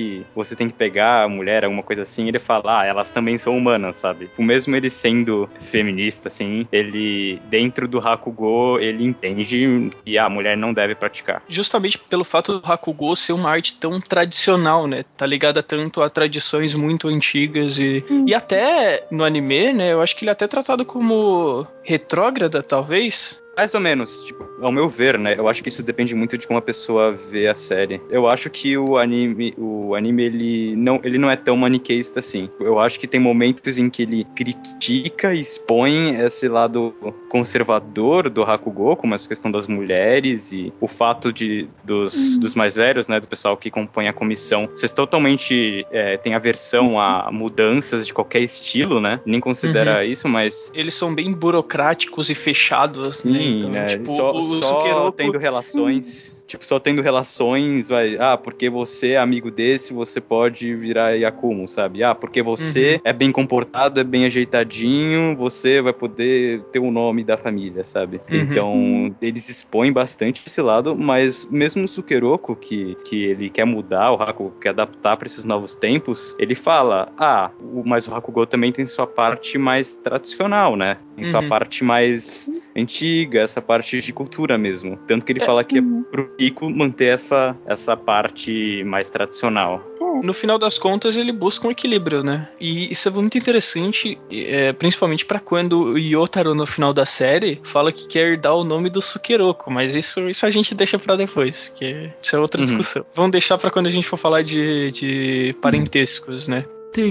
que você tem que pegar a mulher, alguma coisa assim, ele fala, elas também são humanas, sabe? O mesmo ele sendo feminista, assim, ele, dentro do Hakugo, ele entende que a mulher não deve praticar. Justamente pelo fato do Hakugo ser uma arte tão tradicional, né? Tá ligada tanto a tradições muito antigas e até no anime, né? Eu acho que ele é até tratado como retrógrada, talvez. Mais ou menos, tipo, ao meu ver, né? Eu acho que isso depende muito de como a pessoa vê a série. Eu acho que o anime ele não é tão maniqueísta assim. Eu acho que tem momentos em que ele critica e expõe esse lado conservador do Hakugo, como essa questão das mulheres e o fato dos mais velhos, né, do pessoal que compõe a comissão, vocês totalmente têm aversão a mudanças de qualquer estilo, né? Nem considera isso, mas eles são bem burocráticos e fechados, sim, né? Então, né? tipo, Só o Sukeroku... tendo relações. Tipo, só tendo relações, vai. Porque você é amigo desse, você pode virar Yakumo, sabe? Porque você é bem comportado, é bem ajeitadinho, você vai poder ter o nome da família, sabe? Então, eles expõem bastante esse lado, mas mesmo o Sukeroku, que ele quer mudar, o Hakugo quer adaptar para esses novos tempos, ele fala: mas o Hakugo também tem sua parte mais tradicional, né? Tem sua parte mais antiga, essa parte de cultura mesmo. Tanto que ele fala que é pro Rico manter essa parte mais tradicional. No final das contas, ele busca um equilíbrio, né? E isso é muito interessante, principalmente pra quando o Yotaro, no final da série, fala que quer dar o nome do Sukeroku, mas isso a gente deixa pra depois, que isso é outra discussão. Vamos deixar pra quando a gente for falar de parentescos, né?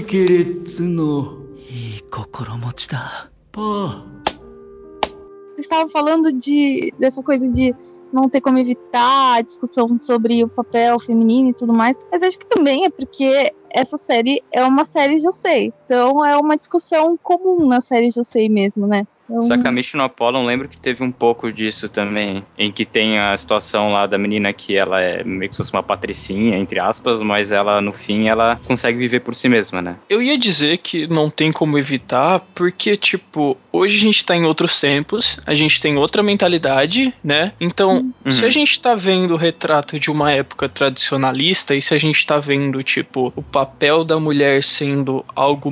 Você estava falando dessa coisa de não ter como evitar a discussão sobre o papel feminino e tudo mais, mas acho que também é porque essa série é uma série Josei, então é uma discussão comum na série Josei mesmo, né? Sakamichi no Apollon, lembro que teve um pouco disso também, em que tem a situação lá da menina que ela é meio que se fosse uma patricinha, entre aspas, mas ela, no fim, ela consegue viver por si mesma, né? Eu ia dizer que não tem como evitar, porque, tipo, hoje a gente tá em outros tempos, a gente tem outra mentalidade, né? Então, se a gente tá vendo o retrato de uma época tradicionalista, e se a gente tá vendo, tipo, o papel da mulher sendo algo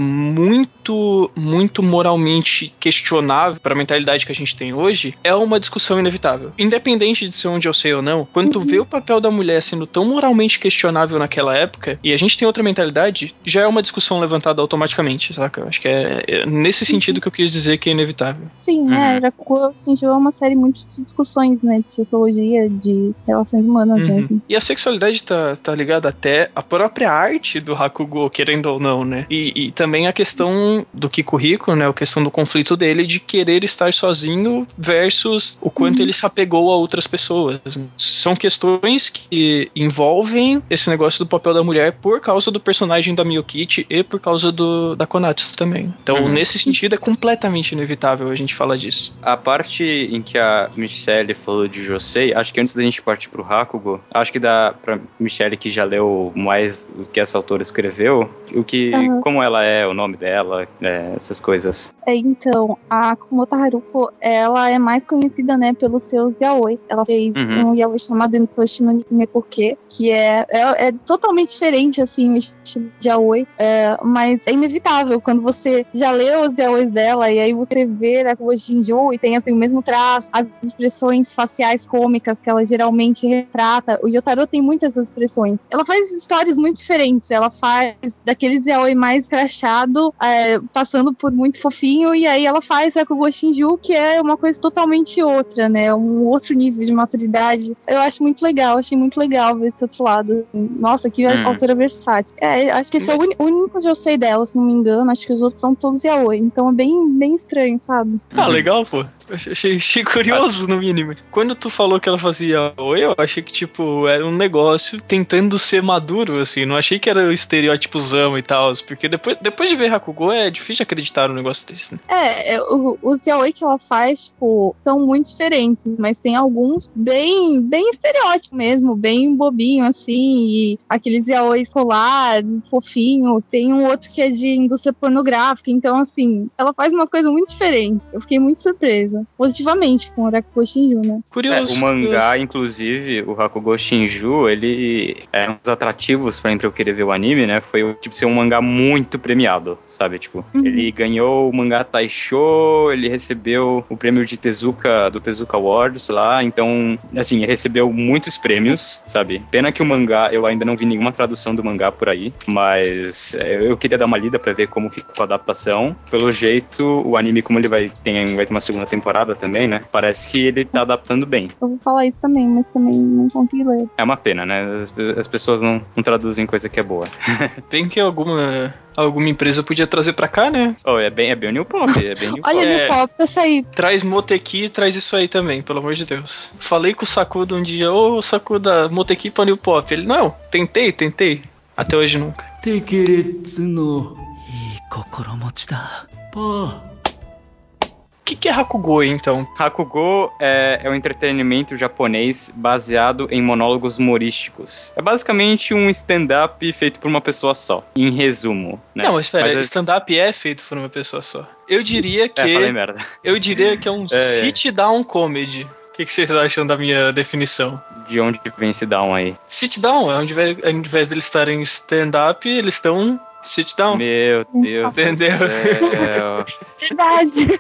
muito, muito moralmente questionável para a mentalidade que a gente tem hoje, é uma discussão inevitável. Independente de ser onde eu sei ou não, quando tu vê o papel da mulher sendo tão moralmente questionável naquela época, e a gente tem outra mentalidade, já é uma discussão levantada automaticamente, saca? Eu acho que é nesse sentido que eu quis dizer que é inevitável. Sim, Rakugo Shinjo é uma série muito de discussões, né, de sociologia, de relações humanas mesmo. E a sexualidade tá ligada até à própria arte do Hakugo, querendo ou não, né? E também a questão do Kikuhiko, né? A questão do conflito dele de querer estar sozinho versus o quanto ele se apegou a outras pessoas. São questões que envolvem esse negócio do papel da mulher por causa do personagem da Miyokichi e por causa da Konatsu também. Então, nesse sentido, é completamente inevitável a gente falar disso. A parte em que a Michelle falou de Josei, acho que antes da gente partir pro Hakugo, acho que dá pra Michelle, que já leu mais o que essa autora escreveu, como ela é, o nome dela, essas coisas. Então, a Kumoto Haruko, ela é mais conhecida, né, pelos seus yaoi. Ela fez um yaoi chamado Entoshi no Nekoke, que é totalmente diferente, assim, o estilo de yaoi, mas é inevitável quando você já leu os yaois dela e aí você vê a Kubo Shinju e tem, assim, o mesmo traço, as expressões faciais cômicas que ela geralmente retrata. O Yotaro tem muitas expressões. Ela faz histórias muito diferentes, ela faz daqueles yaoi mais crachado, passando por muito fofinho, e aí ela faz a Kugo Shinju, que é uma coisa totalmente outra, né? Um outro nível de maturidade. Eu acho muito legal, achei muito legal ver esse outro lado. Nossa, que autora versátil. Acho que esse é o único que eu sei dela, se não me engano. Acho que os outros são todos yaoi, então é bem, bem estranho, sabe? Legal, pô. Achei curioso, no mínimo. Quando tu falou que ela fazia oi, eu achei que, tipo, era um negócio tentando ser maduro, assim. Não achei que era o estereótipozão e tal, porque depois de ver Hakugo é difícil acreditar num negócio desse, né? os yaoi que ela faz, tipo, são muito diferentes, mas tem alguns bem estereótipos mesmo, bem bobinho, assim, e aqueles yaoi solar, fofinho. Tem um outro que é de indústria pornográfica, então, assim, ela faz uma coisa muito diferente. Eu fiquei muito surpresa, positivamente, com o Rakugo Shinju, né? O mangá, inclusive, o Hakugo Shinju, ele é um dos atrativos pra eu querer ver o anime, né? Foi, tipo, ser um mangá muito premiado, sabe? Tipo, ele ganhou o mangá Taisho, ele recebeu o prêmio de Tezuka, do Tezuka Awards lá, então, assim, ele recebeu muitos prêmios, sabe? Pena que o mangá, eu ainda não vi nenhuma tradução do mangá por aí, mas eu queria dar uma lida pra ver como fica com a adaptação. Pelo jeito, o anime, como ele vai ter uma segunda temporada também, né? Parece que ele tá adaptando bem. Eu vou falar isso também, mas também não consegui ler. É uma pena, né? As pessoas não traduzem coisa que é boa. Bem que alguma empresa podia trazer pra cá, né? É bem o New Pop, é bem New Pop. Olha, New Pop, essa aí. Traz Moteki e traz isso aí também, pelo amor de Deus. Falei com o Sakuda um dia, Sakuda, Moteki pra New Pop. Ele, não, tentei. Até hoje nunca. O que é Hakugo, então? Hakugo é um entretenimento japonês baseado em monólogos humorísticos. É basicamente um stand-up feito por uma pessoa só, em resumo, né? Não, espera, stand-up é feito por uma pessoa só. Eu diria que... falei merda. Eu diria que é um sit-down comedy. O que vocês acham da minha definição? De onde vem esse down aí? Sit-down, ao invés de eles estarem em stand-up, eles estão sit-down. Meu Deus Entendeu? do céu. Verdade.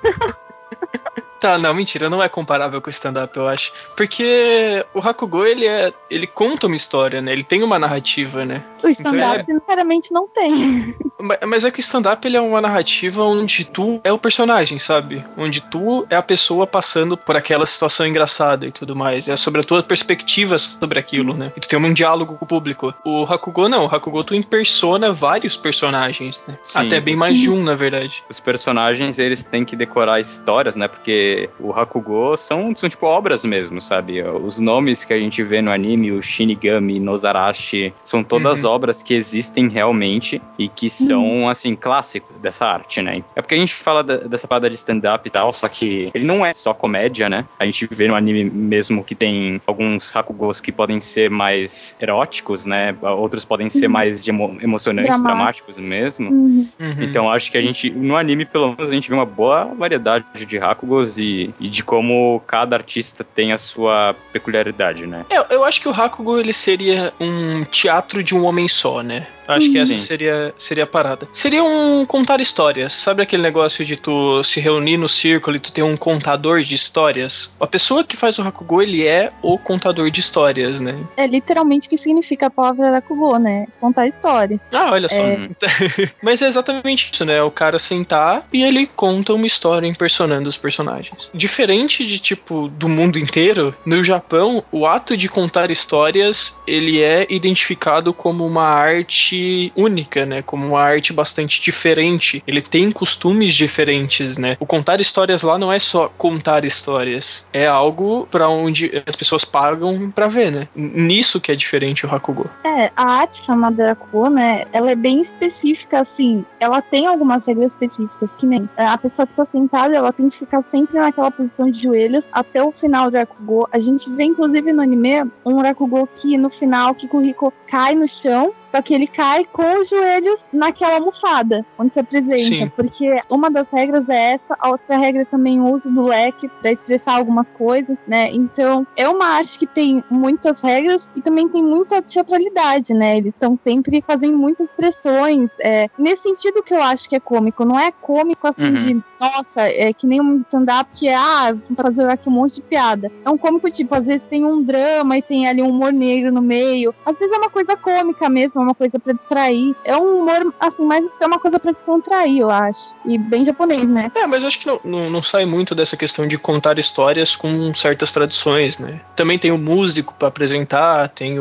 Tá, não, mentira, não é comparável com o stand-up, eu acho. Porque o Hakugo, ele conta uma história, né? Ele tem uma narrativa, né? O stand-up, sinceramente, não tem. Mas é que o stand-up, ele é uma narrativa onde tu é o personagem, sabe? Onde tu é a pessoa passando por aquela situação engraçada e tudo mais. É sobre a tua perspectiva sobre aquilo, né? E tu tem um diálogo com o público. O Hakugo, não. O Hakugo, tu impersona vários personagens, né? Sim, até bem mais de um, na verdade. Os personagens, eles têm que decorar histórias, né? Porque o Hakugo são tipo obras mesmo, sabe? Os nomes que a gente vê no anime, o Shinigami, Nozarashi, são todas obras que existem realmente e que são, assim, clássicos dessa arte, né? É porque a gente fala dessa parada de stand-up e tal, só que ele não é só comédia, né? A gente vê no anime mesmo que tem alguns Hakugos que podem ser mais eróticos, né? Outros podem ser mais emocionantes, dramáticos mesmo. Então acho que a gente, no anime pelo menos, a gente vê uma boa variedade de Hakugos e de como cada artista tem a sua peculiaridade, né? Eu acho que o Hakugo, ele seria um teatro de um homem só, né? Acho que essa seria a parada. Seria um contar histórias. Sabe aquele negócio de tu se reunir no círculo e tu ter um contador de histórias? A pessoa que faz o Hakugo, ele é o contador de histórias, né? É literalmente o que significa a palavra Hakugo, né? Contar história. Ah, olha só. Mas é exatamente isso, né? É o cara sentar e ele conta uma história impersonando os personagens. Diferente de, tipo, do mundo inteiro, no Japão, o ato de contar histórias, ele é identificado como uma arte única, né? Como uma arte bastante diferente. Ele tem costumes diferentes, né? O contar histórias lá não é só contar histórias. É algo pra onde as pessoas pagam pra ver, né? Nisso que é diferente o Hakugo. A arte chamada Hakugo, né? Ela é bem específica, assim. Ela tem algumas regras específicas, que nem a pessoa que está sentada, ela tem que ficar sempre naquela posição de joelhos até o final do Hakugo. A gente vê, inclusive, no anime, um Hakugo que no final, que o Rico cai no chão, só que ele cai com os joelhos naquela almofada onde se apresenta. Sim. Porque uma das regras é essa, a outra regra é também o uso do leque para expressar algumas coisas, né? Então, é uma arte que tem muitas regras e também tem muita teatralidade, né? Eles estão sempre fazendo muitas expressões. Nesse sentido que eu acho que é cômico. Não é cômico assim de, nossa, é que nem um stand-up que é, vou fazer aqui um monte de piada. É um cômico tipo, às vezes tem um drama e tem ali um humor negro no meio. Às vezes é uma coisa cômica mesmo, uma coisa pra distrair. É um humor, assim, mas é uma coisa pra descontrair, eu acho. E bem japonês, né? Mas eu acho que não sai muito dessa questão de contar histórias com certas tradições, né? Também tem o músico pra apresentar, tem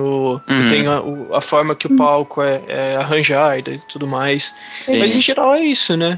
a forma que o palco é arranjado e tudo mais. Sim. Mas em geral é isso, né?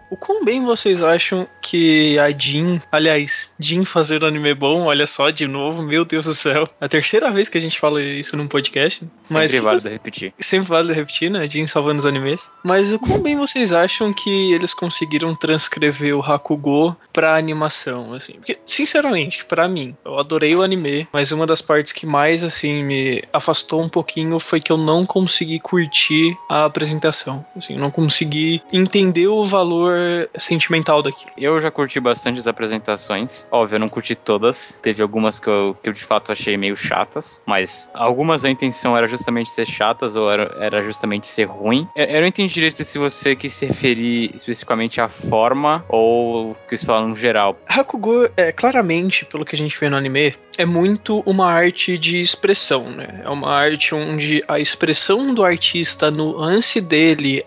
O quão bem vocês acham que a Jin, aliás, Jin fazendo anime bom, olha só, de novo, meu Deus do céu. A terceira vez que a gente fala isso num podcast. Mas Sempre válido repetir. Sempre vale repetir, né? Jin salvando os animes. Mas o quão bem vocês acham que eles conseguiram transcrever o Hakugo pra animação, assim? Porque, sinceramente, pra mim, eu adorei o anime, mas uma das partes que mais, assim, me afastou um pouquinho foi que eu não consegui curtir a apresentação. Assim, eu não consegui entender o valor sentimental daquilo. Eu já curti bastante as apresentações. Óbvio, eu não curti todas. Teve algumas que eu de fato achei meio chatas, mas algumas a intenção era justamente ser chatas ou era justamente ser ruim. Eu não entendi direito se você quis se referir especificamente à forma ou quis falar no geral. Hakugo, claramente, pelo que a gente vê no anime, é muito uma arte de expressão, né? É uma arte onde a expressão do artista, a nuance dele,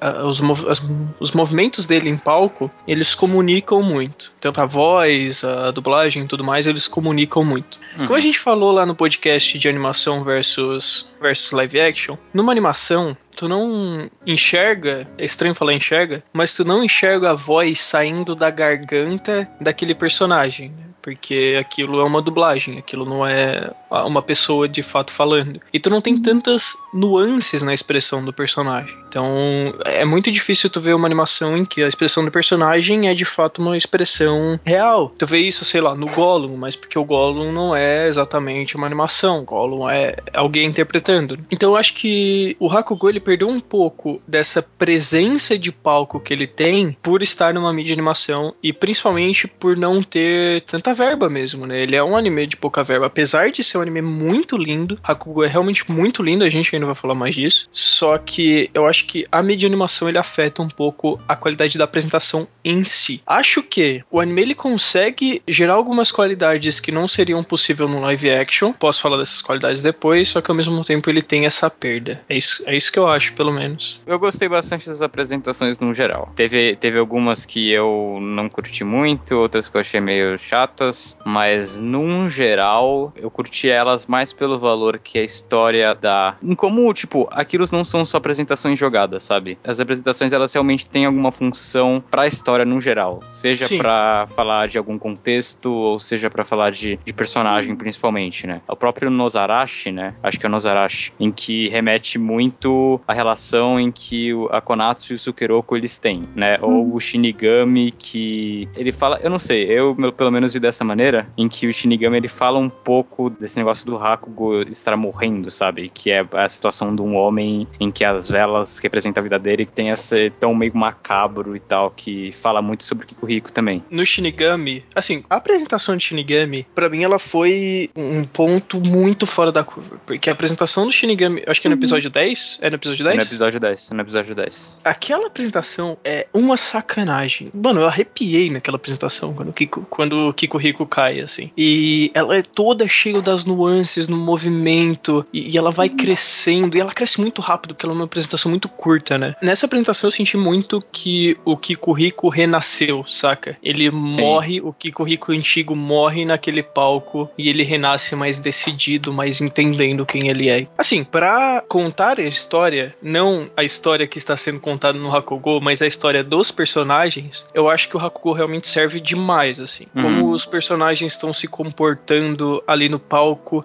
os movimentos dele em palco, eles comunicam muito. Tanto a voz, a dublagem e tudo mais, eles comunicam muito. Como a gente falou lá no podcast de animação versus live action, numa animação, tu não enxerga, é estranho falar enxerga, mas tu não enxerga a voz saindo da garganta daquele personagem, né? Porque aquilo é uma dublagem, aquilo não é uma pessoa de fato falando. E tu não tem tantas nuances na expressão do personagem. Então é muito difícil tu ver uma animação em que a expressão do personagem é de fato uma expressão real. Tu vê isso, sei lá, no Gollum, mas porque o Gollum não é exatamente uma animação. O Gollum é alguém interpretando. Então eu acho que o Hakugo, ele perdeu um pouco dessa presença de palco que ele tem por estar numa mídia de animação e principalmente por não ter tanta verba mesmo, né? Ele é um anime de pouca verba, apesar de ser um anime muito lindo. Hakugo é realmente muito lindo, a gente ainda vai falar mais disso. Só que eu acho que a mídia de animação, ele afeta um pouco a qualidade da apresentação em si. Acho que o anime, ele consegue gerar algumas qualidades que não seriam possível no live action. Posso falar dessas qualidades depois, só que ao mesmo tempo ele tem essa perda. É isso que eu acho, pelo menos. Eu gostei bastante das apresentações no geral. Teve algumas que eu não curti muito, outras que eu achei meio chatas, mas num geral eu curti elas mais pelo valor que a história dá. Em como, tipo, aquilo não são só apresentações jogadas, sabe? As apresentações, elas realmente têm alguma função pra história no geral. Seja Sim. pra falar de algum contexto, ou seja pra falar de personagem, principalmente, né? O próprio Nozarashi, né? Acho que é o Nozarashi, em que remete muito à relação em que a Konatsu e o Sukeroku, eles têm, né? Ou o Shinigami, que ele fala, eu não sei, eu pelo menos vi dessa maneira, em que o Shinigami, ele fala um pouco desse negócio do Hakugo estar morrendo, sabe? Que é a situação de um homem em que as velas representam a vida dele, que tem esse tom meio macabro e tal, que fala muito sobre o Kikuhiko também. No Shinigami, assim, a apresentação de Shinigami, pra mim, ela foi um ponto muito fora da curva. Porque a apresentação do Shinigami, acho que é no episódio 10? É no episódio 10? É no episódio 10. Aquela apresentação é uma sacanagem. Mano, eu arrepiei naquela apresentação quando o Kikuhiko cai, assim. E ela é toda cheia das nuances no movimento, e ela vai crescendo, e ela cresce muito rápido, porque ela é uma apresentação muito curta, né? Nessa apresentação eu senti muito que o Kikuhiko renasceu, saca? Ele morre, o Kikuhiko antigo morre naquele palco, e ele renasce mais decidido, mais entendendo quem ele é. Assim, pra contar a história, não a história que está sendo contada no Hakugo, mas a história dos personagens, eu acho que o Hakugo realmente serve demais, assim. Como os personagens estão se comportando ali no palco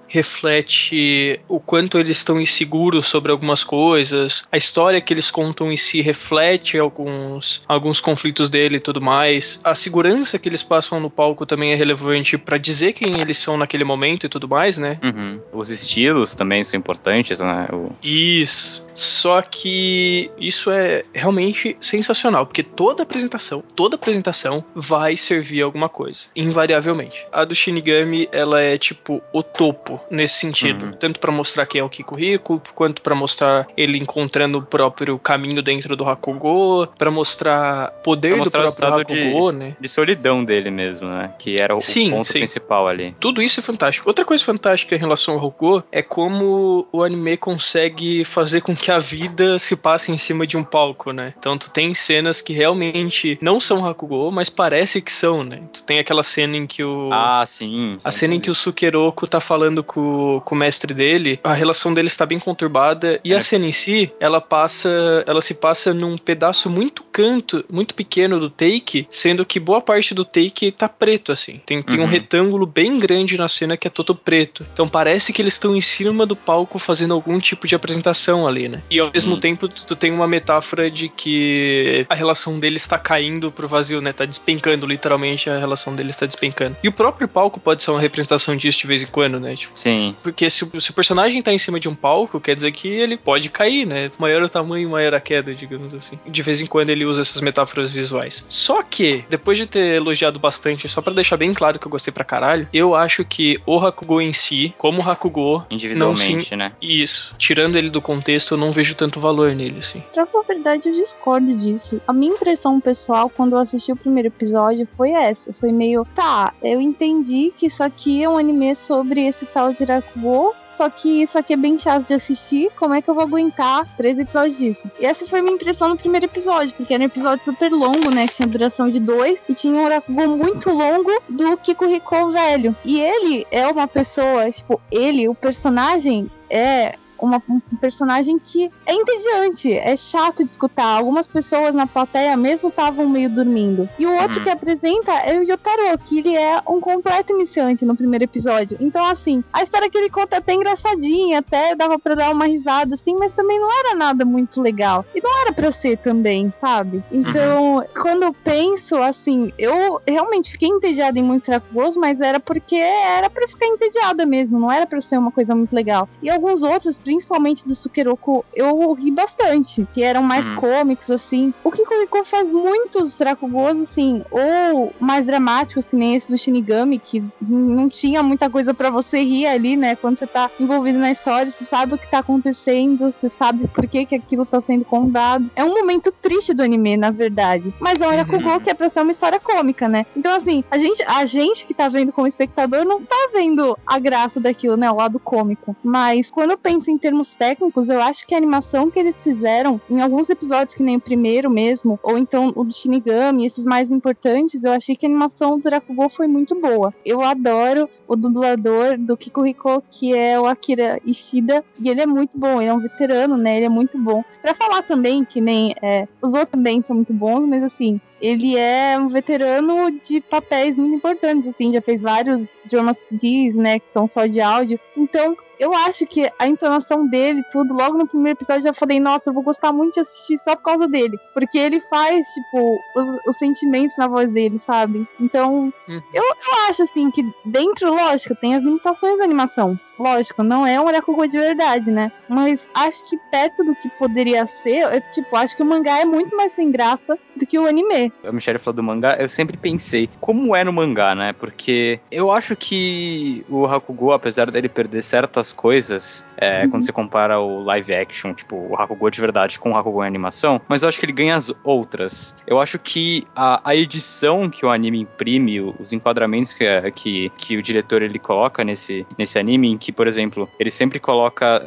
reflete o quanto eles estão inseguros sobre algumas coisas, a história que eles contam em si reflete alguns conflitos dele e tudo mais, a segurança que eles passam no palco também é relevante pra dizer quem eles são naquele momento e tudo mais, né? Os estilos também são importantes, né? Isso. Só que isso é realmente sensacional, porque toda apresentação vai servir alguma coisa, invariavelmente. A do Shinigami, ela é tipo o topo nesse sentido, tanto pra mostrar quem é o Kikuhiko, quanto pra mostrar ele encontrando o próprio caminho dentro do Hakugo, pra mostrar poder pra mostrar do próprio Hakugo, de, né? de solidão dele mesmo, né? Que era o ponto principal ali. Tudo isso é fantástico. Outra coisa fantástica em relação ao Hakugo é como o anime consegue fazer com que que a vida se passa em cima de um palco, né? Então tu tem cenas que realmente não são Hakugo, mas parece que são, né? Tu tem aquela cena em que Sim. a cena em que o Sukeroku tá falando com o mestre dele, a relação deles tá bem conturbada, e a cena em si, ela se passa num pedaço muito pequeno do take, sendo que boa parte do take tá preto, assim. Tem um retângulo bem grande na cena que é todo preto. Então parece que eles estão em cima do palco fazendo algum tipo de apresentação ali, né? E ao mesmo tempo tu tem uma metáfora de que a relação deles tá caindo pro vazio, né? Tá despencando, literalmente a relação deles tá despencando. E o próprio palco pode ser uma representação disso de vez em quando, né? Tipo, sim. Porque se o personagem tá em cima de um palco, quer dizer que ele pode cair, né? Maior o tamanho, maior a queda, digamos assim. De vez em quando ele usa essas metáforas visuais. Só que, depois de ter elogiado bastante, só pra deixar bem claro que eu gostei pra caralho, eu acho que o Hakugo em si, como Hakugo, individualmente, né? Isso. Tirando ele do contexto, eu não vejo tanto valor nele, assim. Pra falar a verdade, eu discordo disso. A minha impressão pessoal, quando eu assisti o primeiro episódio, foi essa. Foi meio, eu entendi que isso aqui é um anime sobre esse tal de Rakugo, só que isso aqui é bem chato de assistir, como é que eu vou aguentar 3 episódios disso? E essa foi minha impressão no primeiro episódio, porque era um episódio super longo, né, que tinha duração de 2, e tinha um Rakugo muito longo do Kikuhiko velho. E ele é uma pessoa, o personagem é um personagem que é entediante, é chato de escutar. Algumas pessoas na plateia mesmo estavam meio dormindo. E o outro que apresenta é o Yotaro, que ele é um completo iniciante no primeiro episódio. Então, assim, a história que ele conta é até engraçadinha, até dava pra dar uma risada, assim, mas também não era nada muito legal. E não era pra ser também, sabe? Então, quando eu penso, assim, eu realmente fiquei entediada em muitos Rakugos, mas era porque era pra ficar entediada mesmo, não era pra ser uma coisa muito legal. E alguns outros, principalmente do Sukeroku, eu ri bastante, que eram mais cômicos, assim. O Kikuhiko faz muitos Rakugos, assim, ou mais dramáticos, que nem esse do Shinigami, que não tinha muita coisa pra você rir ali, né? Quando você tá envolvido na história, você sabe o que tá acontecendo, você sabe por que aquilo tá sendo contado. É um momento triste do anime, na verdade. Mas é um Rakugo que é pra ser uma história cômica, né? Então, assim, a gente que tá vendo como espectador não tá vendo a graça daquilo, né? O lado cômico. Mas quando eu penso em termos técnicos, eu acho que a animação que eles fizeram em alguns episódios, que nem o primeiro mesmo, ou então o do Shinigami, esses mais importantes, eu achei que a animação do Rakugo foi muito boa. Eu adoro o dublador do Kikuhiko, que é o Akira Ishida, e ele é muito bom, ele é um veterano, né? Ele é muito bom. Pra falar também, que nem os outros também são muito bons, mas assim, ele é um veterano de papéis muito importantes, assim, já fez vários dramas Ds, né, que são só de áudio. Então, eu acho que a entonação dele, tudo, logo no primeiro episódio eu já falei, nossa, eu vou gostar muito de assistir só por causa dele. Porque ele faz, os sentimentos na voz dele, sabe? Então, eu acho, assim, que dentro, lógico, tem as limitações da animação. Lógico, não é um Rakugo de verdade, né? Mas acho que perto do que poderia ser, acho que o mangá é muito mais sem graça do que o anime. A Michelle falou do mangá, eu sempre pensei, como é no mangá, né? Porque eu acho que o Hakugo, apesar dele perder certas coisas, quando você compara o live action, tipo, o Hakugo de verdade com o Hakugo em animação, mas eu acho que ele ganha as outras. Eu acho que a edição que o anime imprime, os enquadramentos que o diretor ele coloca nesse anime, em que, por exemplo, ele sempre coloca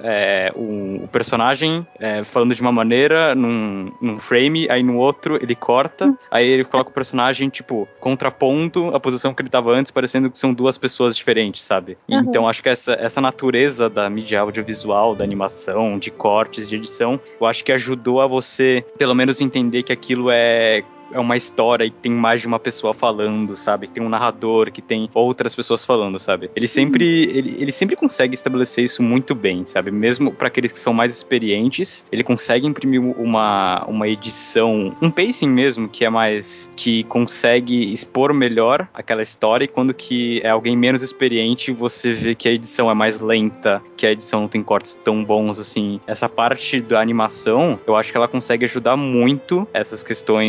o personagem falando de uma maneira num frame, aí no outro ele corta, aí ele coloca o personagem, tipo, contrapondo a posição que ele tava antes, parecendo que são duas pessoas diferentes, sabe? Então acho que essa natureza da mídia audiovisual, da animação, de cortes, de edição, eu acho que ajudou a você, pelo menos, entender que aquilo é uma história e tem mais de uma pessoa falando, sabe? Que tem um narrador, que tem outras pessoas falando, sabe? Ele sempre consegue estabelecer isso muito bem, sabe? Mesmo para aqueles que são mais experientes, ele consegue imprimir uma edição, um pacing mesmo, que consegue expor melhor aquela história, e quando que é alguém menos experiente, você vê que a edição é mais lenta, que a edição não tem cortes tão bons, assim. Essa parte da animação, eu acho que ela consegue ajudar muito essas questões do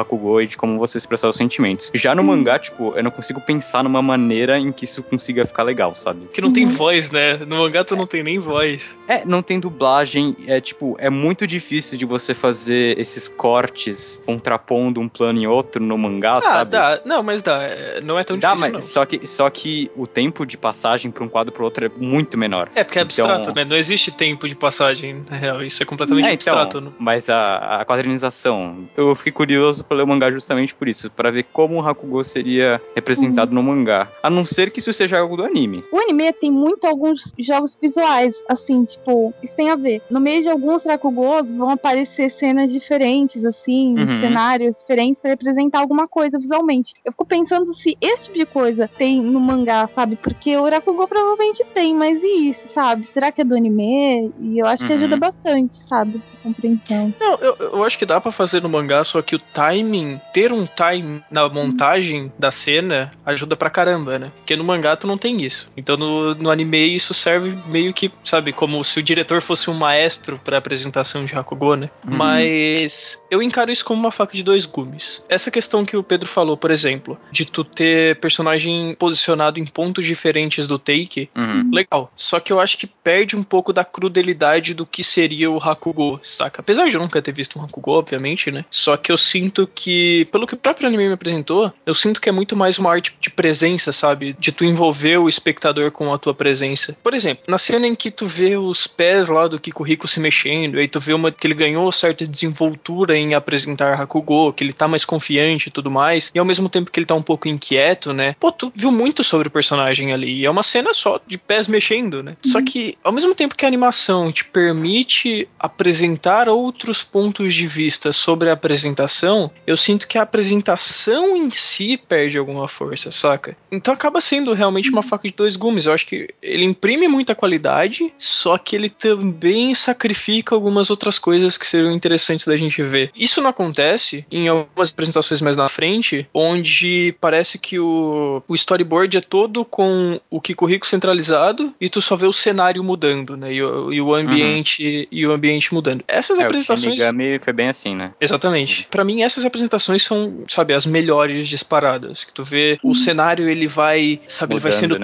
Hakugo e de como você expressar os sentimentos. Já no mangá, tipo, eu não consigo pensar numa maneira em que isso consiga ficar legal, sabe? Que não tem voz, né? No mangá tu não tem nem voz. Não tem dublagem, é muito difícil de você fazer esses cortes contrapondo um plano em outro no mangá, sabe? Dá. Não, mas dá. Não é tão Dá, difícil, mas não. só que o tempo de passagem pra um quadro pro outro é muito menor. É, porque é abstrato, Então, né? Não existe tempo de passagem, na real. Isso é completamente abstrato. Né? mas a quadrinização, eu fiquei curioso pra ler o mangá justamente por isso, pra ver como o Hakugo seria representado no mangá. A não ser que isso seja algo do anime. O anime tem muito alguns jogos visuais, assim, tipo, isso tem a ver. No meio de alguns Rakugos vão aparecer cenas diferentes, assim, cenários diferentes pra representar alguma coisa visualmente. Eu fico pensando se esse tipo de coisa tem no mangá, sabe? Porque o Rakugo provavelmente tem, mas e isso, sabe? Será que é do anime? E eu acho que ajuda bastante, sabe? A compreensão. Não, eu acho que dá pra fazer no mangá, só que o timing, ter um timing na montagem da cena ajuda pra caramba, né? Porque no mangá tu não tem isso. Então no anime isso serve meio que, sabe, como se o diretor fosse um maestro pra apresentação de Hakugo, né? Mas eu encaro isso como uma faca de dois gumes. Essa questão que o Pedro falou, por exemplo, de tu ter personagem posicionado em pontos diferentes do take, legal. Só que eu acho que perde um pouco da crudelidade do que seria o Hakugo, saca? Apesar de eu nunca ter visto um Hakugo, obviamente, né? Só que eu sinto que, pelo que o próprio anime me apresentou, eu sinto que é muito mais uma arte de presença, sabe? De tu envolver o espectador com a tua presença. Por exemplo, na cena em que tu vê os pés lá do Kikuhiko se mexendo, aí tu vê que ele ganhou certa desenvoltura em apresentar Hakugo, que ele tá mais confiante e tudo mais, e ao mesmo tempo que ele tá um pouco inquieto, né? Pô, tu viu muito sobre o personagem ali, e é uma cena só de pés mexendo, né? Só que, ao mesmo tempo que a animação te permite apresentar outros pontos de vista sobre a apresentação, eu sinto que a apresentação em si perde alguma força, saca? Então acaba sendo realmente uma faca de dois gumes. Eu acho que ele imprime muita qualidade, só que ele também sacrifica algumas outras coisas que seriam interessantes da gente ver. Isso não acontece em algumas apresentações mais na frente, onde parece que o storyboard é todo com o Kikuhiko centralizado e tu só vê o cenário mudando, né? E o ambiente mudando. Essas apresentações... O Shin Megami foi bem assim, né? Exatamente. Pra mim, essas apresentações são, sabe, as melhores disparadas. Que tu vê o cenário, ele vai, sabe,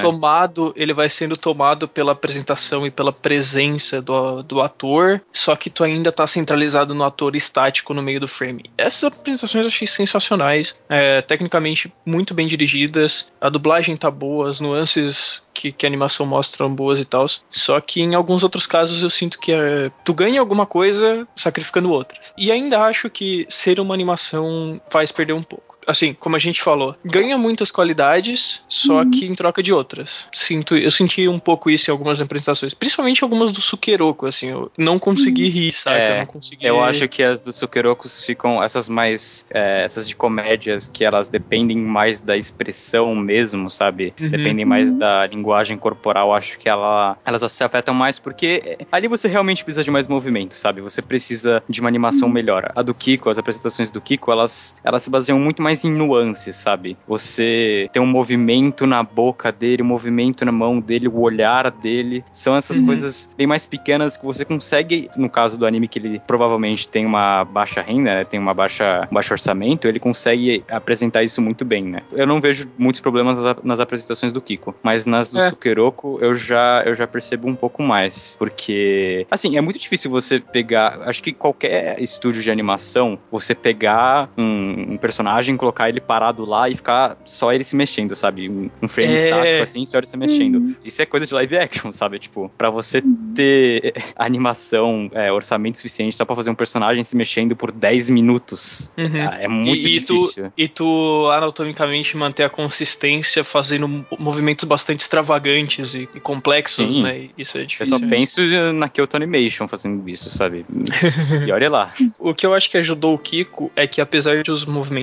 ele vai sendo tomado pela apresentação e pela presença do ator, só que tu ainda tá centralizado no ator estático no meio do frame. Essas apresentações eu achei sensacionais, tecnicamente muito bem dirigidas, a dublagem tá boa, as nuances que a animação mostra boas e tal, só que em alguns outros casos eu sinto que tu ganha alguma coisa sacrificando outras. E ainda acho que ser uma animação faz perder um pouco. Assim, como a gente falou, ganha muitas qualidades, só que em troca de outras. Eu senti um pouco isso em algumas apresentações, principalmente algumas do Sukeroku, assim, eu não consegui rir, saca? Eu não consegui... Eu acho que as do Sukerokus ficam, essas de comédias, que elas dependem mais da expressão mesmo, sabe? Dependem mais da linguagem corporal, acho que elas se afetam mais, porque ali você realmente precisa de mais movimento, sabe? Você precisa de uma animação melhor. A do Kiko, as apresentações do Kiko, elas se baseiam muito mais em nuances, sabe? Você tem um movimento na boca dele, um movimento na mão dele, o olhar dele. São essas coisas bem mais pequenas que você consegue, no caso do anime, que ele provavelmente tem uma baixa renda, né? Tem um baixo orçamento, ele consegue apresentar isso muito bem, né? Eu não vejo muitos problemas nas apresentações do Kiko, mas nas do Sukeroku eu já percebo um pouco mais, porque, assim, é muito difícil você pegar, acho que qualquer estúdio de animação, você pegar um personagem, colocar ele parado lá e ficar só ele se mexendo, sabe? Um frame estático assim, só ele se mexendo. Isso é coisa de live action, sabe? Tipo, pra você ter animação, orçamento suficiente só pra fazer um personagem se mexendo por 10 minutos. É muito difícil. E tu anatomicamente manter a consistência fazendo movimentos bastante extravagantes e complexos, né? Isso é difícil. Eu só penso na Kyoto Animation fazendo isso, sabe? E olha lá. O que eu acho que ajudou o Kiko é que, apesar de os movimentos serem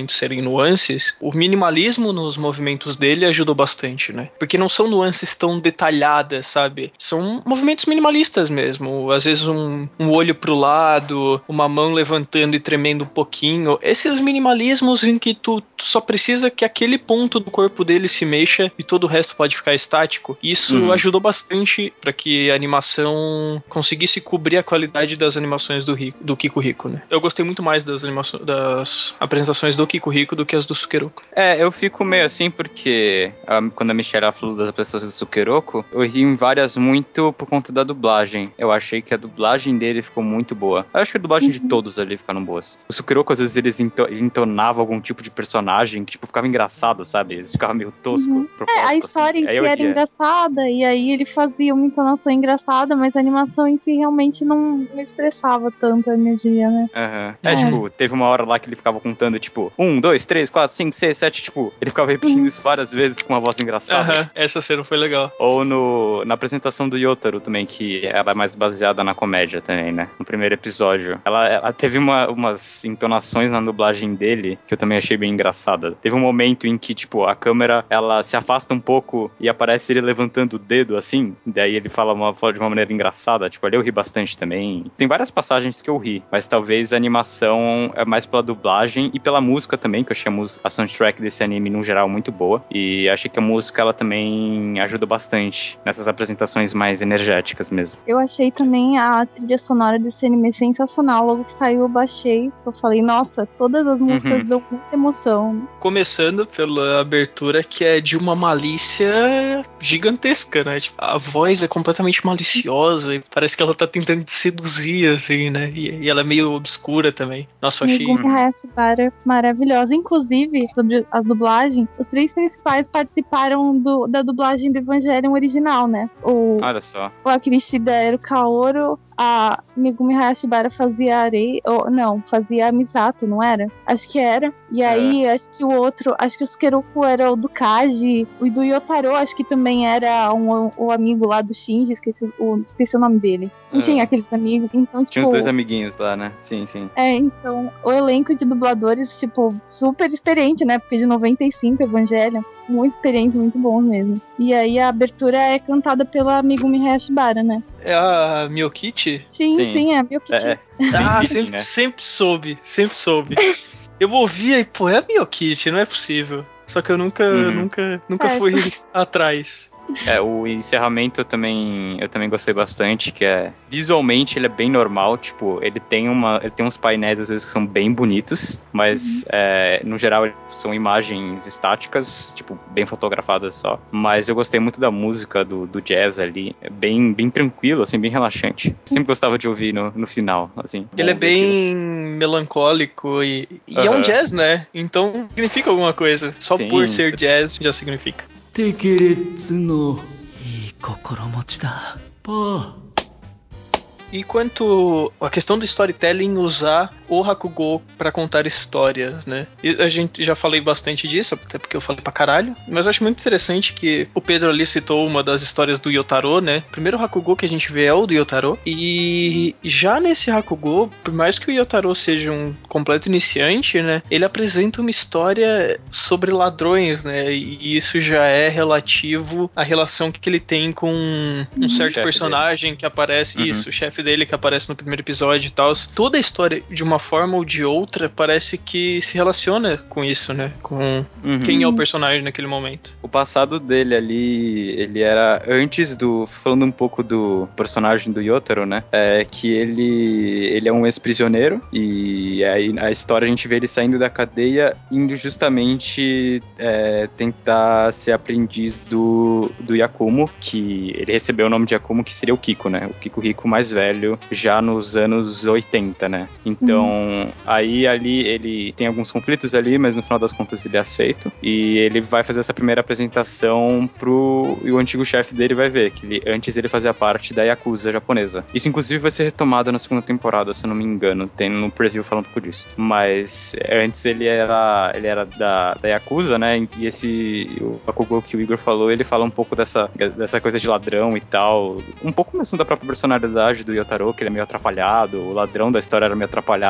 nuances, o minimalismo nos movimentos dele ajudou bastante, né? Porque não são nuances tão detalhadas, sabe? São movimentos minimalistas mesmo. Às vezes um olho pro lado, uma mão levantando e tremendo um pouquinho. Esses minimalismos em que tu só precisa que aquele ponto do corpo dele se mexa e todo o resto pode ficar estático. Isso ajudou bastante para que a animação conseguisse cobrir a qualidade das animações do Kiko Rico, né? Eu gostei muito mais das apresentações do Kiko Rico do que as do Sukeroku. Eu fico meio assim porque quando a Michelle falou das apresentações do Sukeroku, eu ri em várias muito por conta da dublagem. Eu achei que a dublagem dele ficou muito boa. Eu acho que a dublagem de todos ali ficaram boas. O Sukeroku, às vezes, ele entonava algum tipo de personagem que, tipo, ficava engraçado, sabe? Eles ficavam meio tosco. A história em si era engraçada, e aí ele fazia uma entonação engraçada, mas a animação em si realmente não expressava tanto a energia, né? Tipo, teve uma hora lá que ele ficava contando, tipo, 1, 2, 3, 4, 5, 6, 7, tipo, ele ficava repetindo isso várias vezes com uma voz engraçada. Essa cena foi legal. Ou na apresentação do Yotaro também, que ela é mais baseada na comédia também, né? No primeiro episódio. Ela teve umas entonações na dublagem dele que eu também achei bem engraçada. Teve um momento em que, tipo, a câmera, ela se afasta um pouco e aparece ele levantando o dedo, assim, daí ele fala de uma maneira engraçada, tipo, ali eu ri bastante também. Tem várias passagens que eu ri, mas talvez a animação é mais pela dublagem e pela música também, que eu achei a soundtrack desse anime, no geral, muito boa, e achei que a música, ela também ajuda bastante nessas apresentações mais energéticas mesmo. Eu achei também a trilha sonora desse anime sensacional. Logo que saiu, eu baixei, eu falei, nossa, todas as músicas dão muita emoção. Começando pela abertura, que é de uma malícia gigantesca, né? Tipo, a voz é completamente maliciosa e parece que ela tá tentando te seduzir, assim, né? E ela é meio obscura também. Nossa, eu achei... Megumi Hayashibara maravilhosa. Inclusive, sobre a dublagem, os 3 principais participaram da dublagem do Evangelion original, né? Olha só. O Akirishida era o Kaoru, a Megumi Hayashibara fazia fazia a Misato, não era? Acho que era. E aí, acho que o Sukeroku era o do Kaji, o do Yotaro, acho que também era o amigo lá do Shinji, esqueci o nome dele. Não tinha aqueles amigos, então, tipo... Tinha os 2 amiguinhos lá, né? Sim, sim. Então, o elenco de dubladores, tipo, super experiente, né? Porque de 95, Evangelion, muito experiente, muito bom mesmo. E aí a abertura é cantada pela Megumi Hayashibara, né? É a Miyokichi? Sim, é a Miyokichi. Sempre soube. Eu ouvia e, pô, é a Miyokichi, não é possível. Só que eu nunca fui atrás. O encerramento eu também gostei bastante, que visualmente ele é bem normal, tipo, ele tem uns painéis às vezes que são bem bonitos, mas no geral são imagens estáticas, tipo, bem fotografadas só, mas eu gostei muito da música do jazz ali, é bem tranquilo, assim, bem relaxante. Sempre gostava de ouvir no final, assim. Ele é bem melancólico e é um jazz, né? Então significa alguma coisa. Só por ser jazz já significa. テケレッツのいい心持ちだ。パー。 E quanto à questão do storytelling, usar o Hakugo pra contar histórias, né? E a gente já falei bastante disso, até porque eu falei pra caralho, mas eu acho muito interessante que o Pedro ali citou uma das histórias do Yotaro, né? O primeiro Hakugo que a gente vê é o do Yotaro, e já nesse Hakugo, por mais que o Yotaro seja um completo iniciante, né? Ele apresenta uma história sobre ladrões, né? E isso já é relativo à relação que ele tem com um certo personagem dele que aparece, o chefe dele que aparece no primeiro episódio e tal. Toda a história, de uma forma ou de outra, parece que se relaciona com isso, né? Com quem é o personagem naquele momento. O passado dele ali, ele era antes falando um pouco do personagem do Yotaro, né? Que ele é um ex-prisioneiro e aí a história a gente vê ele saindo da cadeia, indo justamente tentar ser aprendiz do Yakumo, que ele recebeu o nome de Yakumo, que seria o Kiko, né? O Kiko Rico mais velho, já nos anos 80, né? Então, aí ali ele tem alguns conflitos ali, mas no final das contas ele é aceito. E ele vai fazer essa primeira apresentação e o antigo chefe dele vai ver que antes ele fazia parte da Yakuza japonesa. Isso, inclusive, vai ser retomado na segunda temporada, se eu não me engano. Tem no preview falando um pouco disso. Mas antes ele era da Yakuza, né? E o Hakugo que o Igor falou, ele fala um pouco dessa coisa de ladrão e tal. Um pouco mesmo da própria personalidade do Yotaro, que ele é meio atrapalhado, o ladrão da história era meio atrapalhado,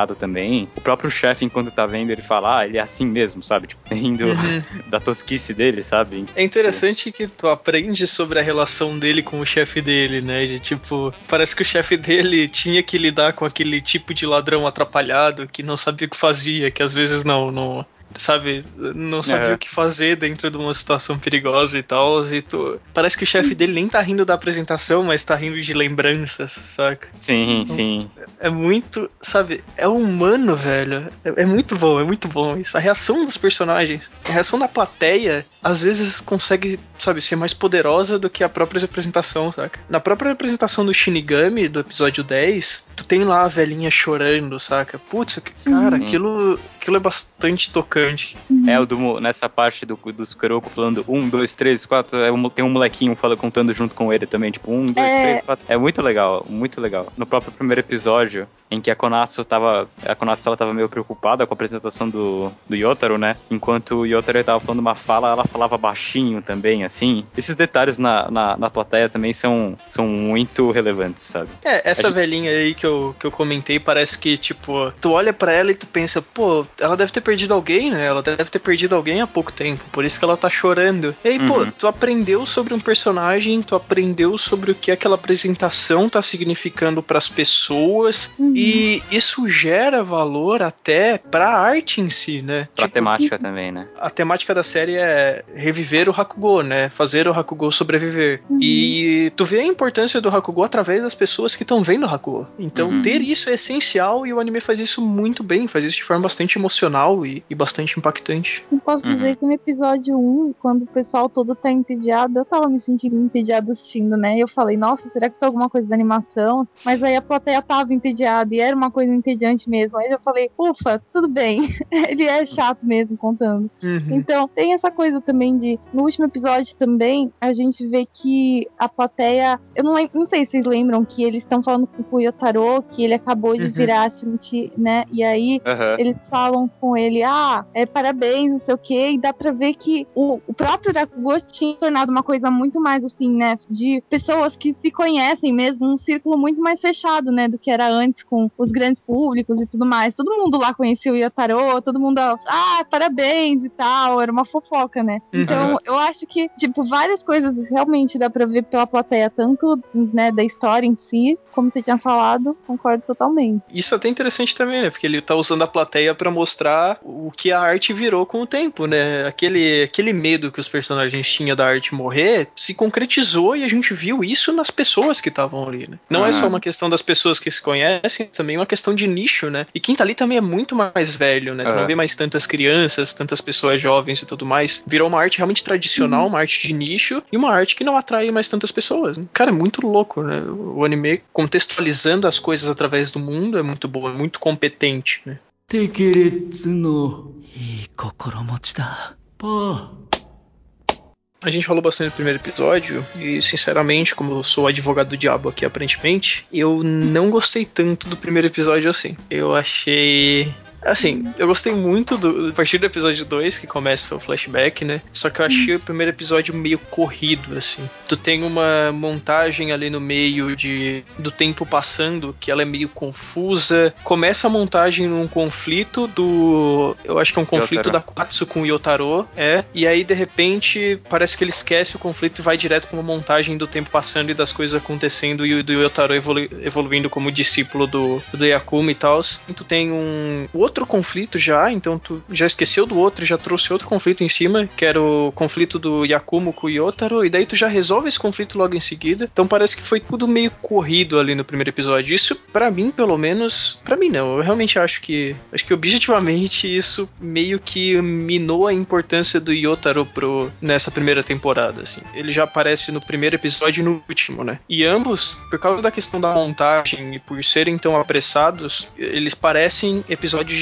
desenhado também. O próprio chefe, enquanto tá vendo, ele fala, ele é assim mesmo, sabe? Tipo, rindo da tosquice dele, sabe? É interessante que tu aprende sobre a relação dele com o chefe dele, né? De tipo, parece que o chefe dele tinha que lidar com aquele tipo de ladrão atrapalhado que não sabia o que fazia, que às vezes não sabe, não sabia o que fazer dentro de uma situação perigosa e tal, e parece que o chefe dele nem tá rindo da apresentação, mas tá rindo de lembranças, saca? Sim, Então, sim. é muito, sabe, é humano, velho. É muito bom isso. A reação dos personagens, a reação da plateia, às vezes consegue, sabe, ser mais poderosa do que a própria apresentação, saca? Na própria apresentação do Shinigami, do episódio 10, tu tem lá a velhinha chorando, saca? Putz, cara, aquilo é bastante tocante. Nessa parte dos Kuroko falando 1, 2, 3, 4, tem um molequinho contando junto com ele também, tipo 1, 2, 3, 4. É muito legal, muito legal. No próprio primeiro episódio, em que a Konatsu ela tava meio preocupada com a apresentação do Yotaro, né? Enquanto o Yotaro tava falando uma fala, ela falava baixinho também, assim. Esses detalhes na plateia também são muito relevantes, sabe? Essa velhinha aí que eu comentei, parece que, tipo, tu olha pra ela e tu pensa, pô, ela deve ter perdido alguém, né? Ela deve ter perdido alguém há pouco tempo, por isso que ela tá chorando. E aí, pô, tu aprendeu sobre um personagem, tu aprendeu sobre o que aquela apresentação tá significando pras pessoas, e isso gera valor até pra arte em si, né? Pra temática também, né? A temática da série é reviver o Hakugo, né? Fazer o Hakugo sobreviver. E tu vê a importância do Hakugo através das pessoas que estão vendo o Hakugo. Então, ter isso é essencial e o anime faz isso muito bem, faz isso de forma bastante emocional e bastante impactante. Eu posso dizer que no episódio 1, quando o pessoal todo tá entediado, eu tava me sentindo entediado assistindo, né? E eu falei, nossa, será que isso é alguma coisa da animação? Mas aí a plateia tava entediada e era uma coisa entediante mesmo. Aí eu falei, ufa, tudo bem. Ele é chato mesmo contando. Então, tem essa coisa também de... No último episódio também, a gente vê que a plateia... Eu não sei se vocês lembram que eles estão falando com o Yotaro, que ele acabou de virar Shinichi, né? E aí, eles falam com ele, parabéns, não sei o que, e dá pra ver que o próprio Rakugo tinha tornado uma coisa muito mais assim, né, de pessoas que se conhecem mesmo, um círculo muito mais fechado, né, do que era antes com os grandes públicos e tudo mais. Todo mundo lá conhecia o Yotaro, todo mundo, parabéns e tal, era uma fofoca, né. Então, eu acho que, tipo, várias coisas realmente dá pra ver pela plateia, tanto, né, da história em si, como você tinha falado, concordo totalmente. Isso é até interessante também, né, porque ele tá usando a plateia pra mostrar o que a arte virou com o tempo, né? Aquele medo que os personagens tinham da arte morrer se concretizou e a gente viu isso nas pessoas que estavam ali, né? Não é só uma questão das pessoas que se conhecem, também é uma questão de nicho, né? E quem tá ali também é muito mais velho, né? Tu não vê mais tantas crianças, tantas pessoas jovens e tudo mais. Virou uma arte realmente tradicional, uma arte de nicho e uma arte que não atrai mais tantas pessoas, né? Cara, é muito louco, né? O anime contextualizando as coisas através do mundo é muito bom, é muito competente, né? テケレッツのいい心持ちだ。パー。 A gente falou bastante do primeiro episódio e, sinceramente, como eu sou o advogado do diabo aqui, aparentemente, eu não gostei tanto do primeiro episódio assim. Eu achei... Assim, eu gostei muito a partir do episódio 2, que começa o flashback, né? Só que eu achei o primeiro episódio meio corrido, assim. Tu tem uma montagem ali no meio do tempo passando, que ela é meio confusa. Começa a montagem num conflito eu acho que é um conflito da Quatsu com o Yotaro, e aí, de repente, parece que ele esquece o conflito e vai direto com uma montagem do tempo passando e das coisas acontecendo e do Yotaro evoluindo como discípulo do Yakuma e tal. E tu tem um outro conflito já, então tu já esqueceu do outro e já trouxe outro conflito em cima, que era o conflito do Yakumo com o Yotaro, e daí tu já resolve esse conflito logo em seguida. Então parece que foi tudo meio corrido ali no primeiro episódio. Isso, pra mim, pelo menos, pra mim não, eu realmente acho que objetivamente isso meio que minou a importância do Yotaro nessa primeira temporada, assim. Ele já aparece no primeiro episódio e no último, né? E ambos, por causa da questão da montagem e por serem tão apressados, eles parecem episódios de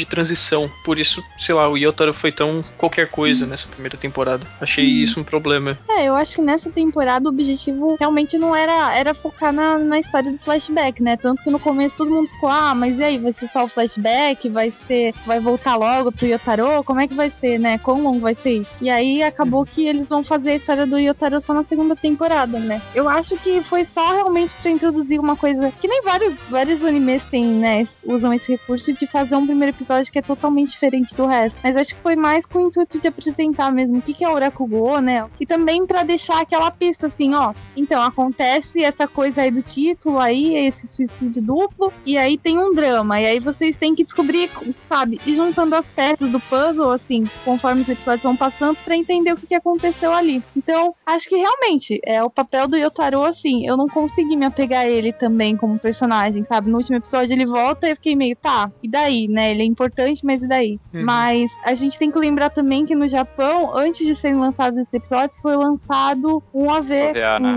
de transição. Por isso, sei lá, o Yotaro foi tão qualquer coisa nessa primeira temporada. Achei isso um problema. Eu acho que nessa temporada o objetivo realmente não era focar na história do flashback, né? Tanto que no começo todo mundo ficou, mas e aí, vai ser só o flashback? Vai voltar logo pro Yotaro? Como é que vai ser, né? Quão longo vai ser isso? E aí acabou que eles vão fazer a história do Yotaro só na segunda temporada, né? Eu acho que foi só realmente pra introduzir uma coisa que nem vários animes têm, né? Usam esse recurso de fazer um primeiro episódio que é totalmente diferente do resto. Mas acho que foi mais com o intuito de apresentar mesmo o que é o Rakugo, né? E também pra deixar aquela pista assim, então acontece essa coisa aí do título aí, esse suicídio duplo, e aí tem um drama, e aí vocês têm que descobrir, sabe, e juntando as peças do puzzle, assim, conforme os episódios vão passando, pra entender o que aconteceu ali. Então, acho que realmente, o papel do Yotaro, assim, eu não consegui me apegar a ele também como personagem, sabe? No último episódio ele volta e eu fiquei meio, e daí, né? Ele é importante, mas e daí? Mas a gente tem que lembrar também que no Japão, antes de serem lançados esses episódios, foi lançado um AV.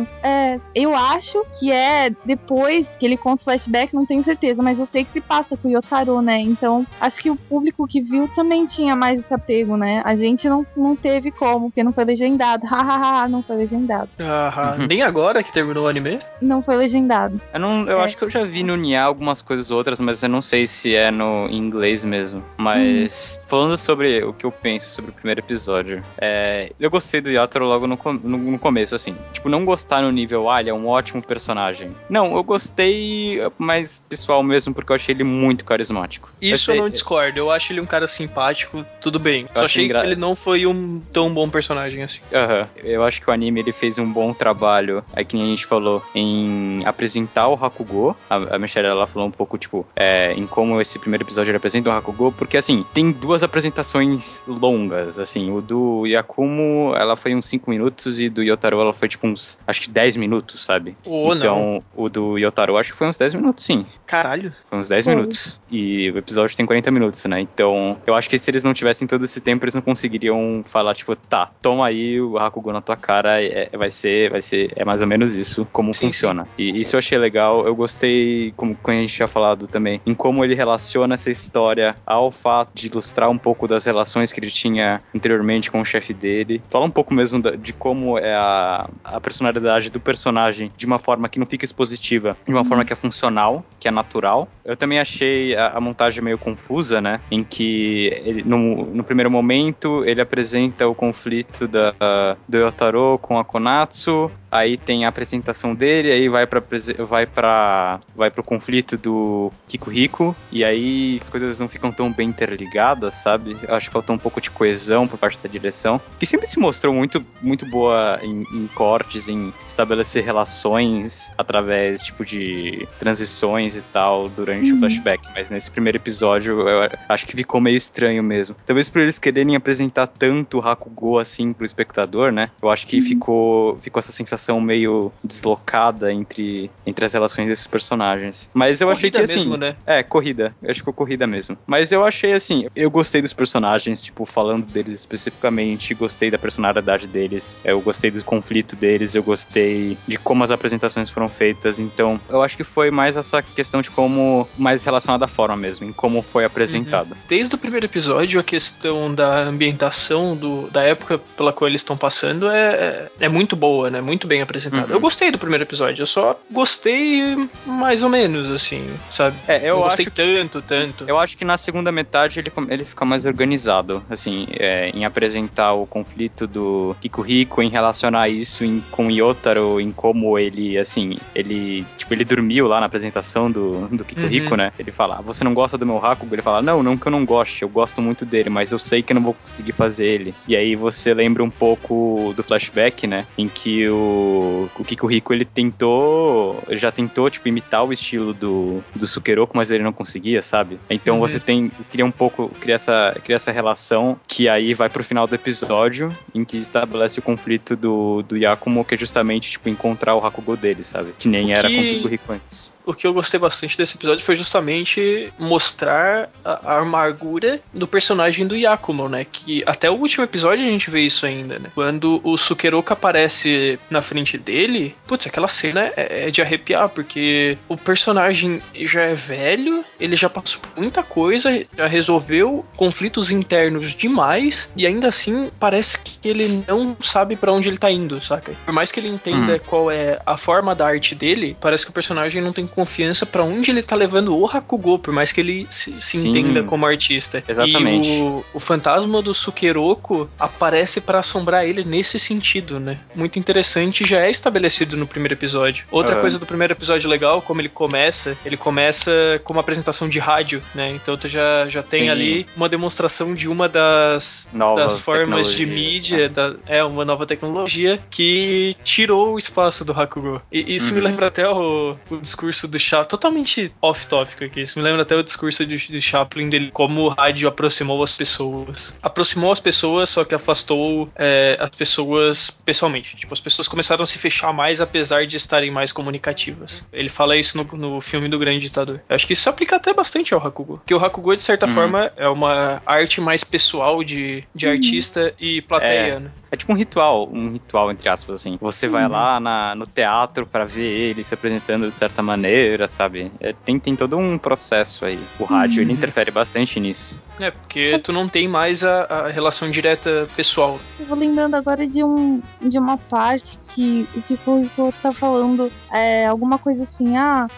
Eu acho que é depois que ele conta o flashback, não tenho certeza, mas eu sei que se passa com o Yotaro, né? Então, acho que o público que viu também tinha mais esse apego, né? A gente não teve como, porque não foi legendado. Hahaha, não foi legendado. Nem agora que terminou o anime? Não foi legendado. Eu acho que eu já vi no Nia algumas coisas outras, mas eu não sei se é no em inglês mesmo. Mas, falando sobre o que eu penso sobre o primeiro episódio, eu gostei do Yotaro logo no começo, assim. Tipo, não gostar no nível, ele é um ótimo personagem. Não, eu gostei mais pessoal mesmo, porque eu achei ele muito carismático. Isso eu não discordo, eu acho ele um cara simpático, tudo bem. Só achei que ele não foi um tão bom personagem assim. Eu acho que o anime ele fez um bom trabalho, que nem a gente falou, em apresentar o Hakugo. A Michelle, ela falou um pouco, tipo, em como esse primeiro episódio ele apresenta o Hakugo, porque, assim, tem duas apresentações longas, assim, o do Yakumo, ela foi uns 5 minutos, e do Yotaro, ela foi, tipo, uns, acho que 10 minutos, sabe? Então, o do Yotaro, acho que foi uns 10 minutos, sim. Caralho. Foi uns 10 minutos. E o episódio tem 40 minutos, né? Então, eu acho que se eles não tivessem todo esse tempo, eles não conseguiriam falar, tipo, toma aí o Hakugo na tua cara, vai ser mais ou menos isso, como funciona. E isso eu achei legal, eu gostei, como a gente tinha falado também, em como ele relaciona essa história ao fato de ilustrar um pouco das relações que ele tinha anteriormente com o chefe dele. Fala um pouco mesmo de como é a personalidade do personagem de uma forma que não fica expositiva, de uma forma que é funcional, que é natural. Eu também achei a montagem meio confusa, né? Em que ele, no primeiro momento ele apresenta o conflito do Yotaro com a Konatsu, aí tem a apresentação dele, aí vai pro conflito do Kikuhiko, e aí as coisas não ficam tão bem interligadas, sabe? Eu acho que faltou um pouco de coesão por parte da direção, que sempre se mostrou muito, muito boa em cortes, em estabelecer relações através, tipo, de transições e tal, durante o flashback, mas nesse primeiro episódio eu acho que ficou meio estranho mesmo. Talvez por eles quererem apresentar tanto o Hakugo assim pro espectador, né? Eu acho que ficou essa sensação meio deslocada entre as relações desses personagens. Mas eu achei que, assim... mesmo, né? Corrida. Eu acho que foi corrida mesmo. Mas eu achei, assim, eu gostei dos personagens, tipo, falando deles especificamente, gostei da personalidade deles, eu gostei do conflito deles, eu gostei de como as apresentações foram feitas, então eu acho que foi mais essa questão de como, mais relacionada à forma mesmo, em como foi apresentado. Desde o primeiro episódio, a questão da ambientação da época pela qual eles estão passando é muito boa, né? Muito bem apresentada. Eu gostei do primeiro episódio, eu só gostei mais ou menos, assim, sabe? Eu gostei acho tanto. Eu acho que na segunda metade ele fica mais organizado, assim, em apresentar o conflito do Kikuhiko, em relacionar isso com o Yotaro, em como ele, assim, ele dormiu lá na apresentação do Kikuhiko, né? Ele fala, você não gosta do meu Hakugo? Ele fala, não que eu não goste, eu gosto muito dele, mas eu sei que eu não vou conseguir fazer ele. E aí você lembra um pouco do flashback, né? Em que o Kikuhiko, ele já tentou, tipo, imitar o estilo do Sukeroku, mas ele não conseguia, sabe? Então você cria essa relação que aí vai pro final do episódio, em que estabelece o conflito do Yakumo, que é justamente, tipo, encontrar o Hakugo dele, sabe? Que nem era com o Kikuhiko antes. O que eu gostei bastante desse episódio foi justamente mostrar a amargura do personagem do Yakumo, né? Que até o último episódio a gente vê isso ainda, né? Quando o Sukeroku aparece na frente dele, putz, aquela cena é de arrepiar, porque o personagem já é velho, ele já passou por muita coisa, coisa, já resolveu conflitos internos demais, e ainda assim parece que ele não sabe pra onde ele tá indo, saca? Por mais que ele entenda qual é a forma da arte dele, parece que o personagem não tem confiança pra onde ele tá levando o Hakugou, por mais que ele se entenda como artista. Exatamente. E o fantasma do Sukeroku aparece pra assombrar ele nesse sentido, né? Muito interessante, já é estabelecido no primeiro episódio. Outra coisa do primeiro episódio legal, como ele começa com uma apresentação de rádio, né? Então tu já tem ali uma demonstração de uma das formas de mídia, né? uma nova tecnologia que tirou o espaço do Hakugou. E isso me lembra até o discurso do Chaplin, totalmente off-topic aqui, isso me lembra até o discurso do Chaplin dele, como o rádio aproximou as pessoas. Aproximou as pessoas, só que afastou as pessoas pessoalmente. Tipo, as pessoas começaram a se fechar mais, apesar de estarem mais comunicativas. Ele fala isso no filme do Grande Ditador. Eu acho que isso se aplica até bastante ao Hakugou. Porque o Hakugou, de certa forma, é uma arte mais pessoal de artista e plateia, né? É tipo um ritual entre aspas, assim. Você vai lá no teatro pra ver ele se apresentando de certa maneira, sabe? Tem todo um processo aí. O rádio, ele interfere bastante nisso. Porque tu não tem mais a relação direta pessoal. Eu vou lembrando agora de uma parte que o Kiko tá falando alguma coisa assim,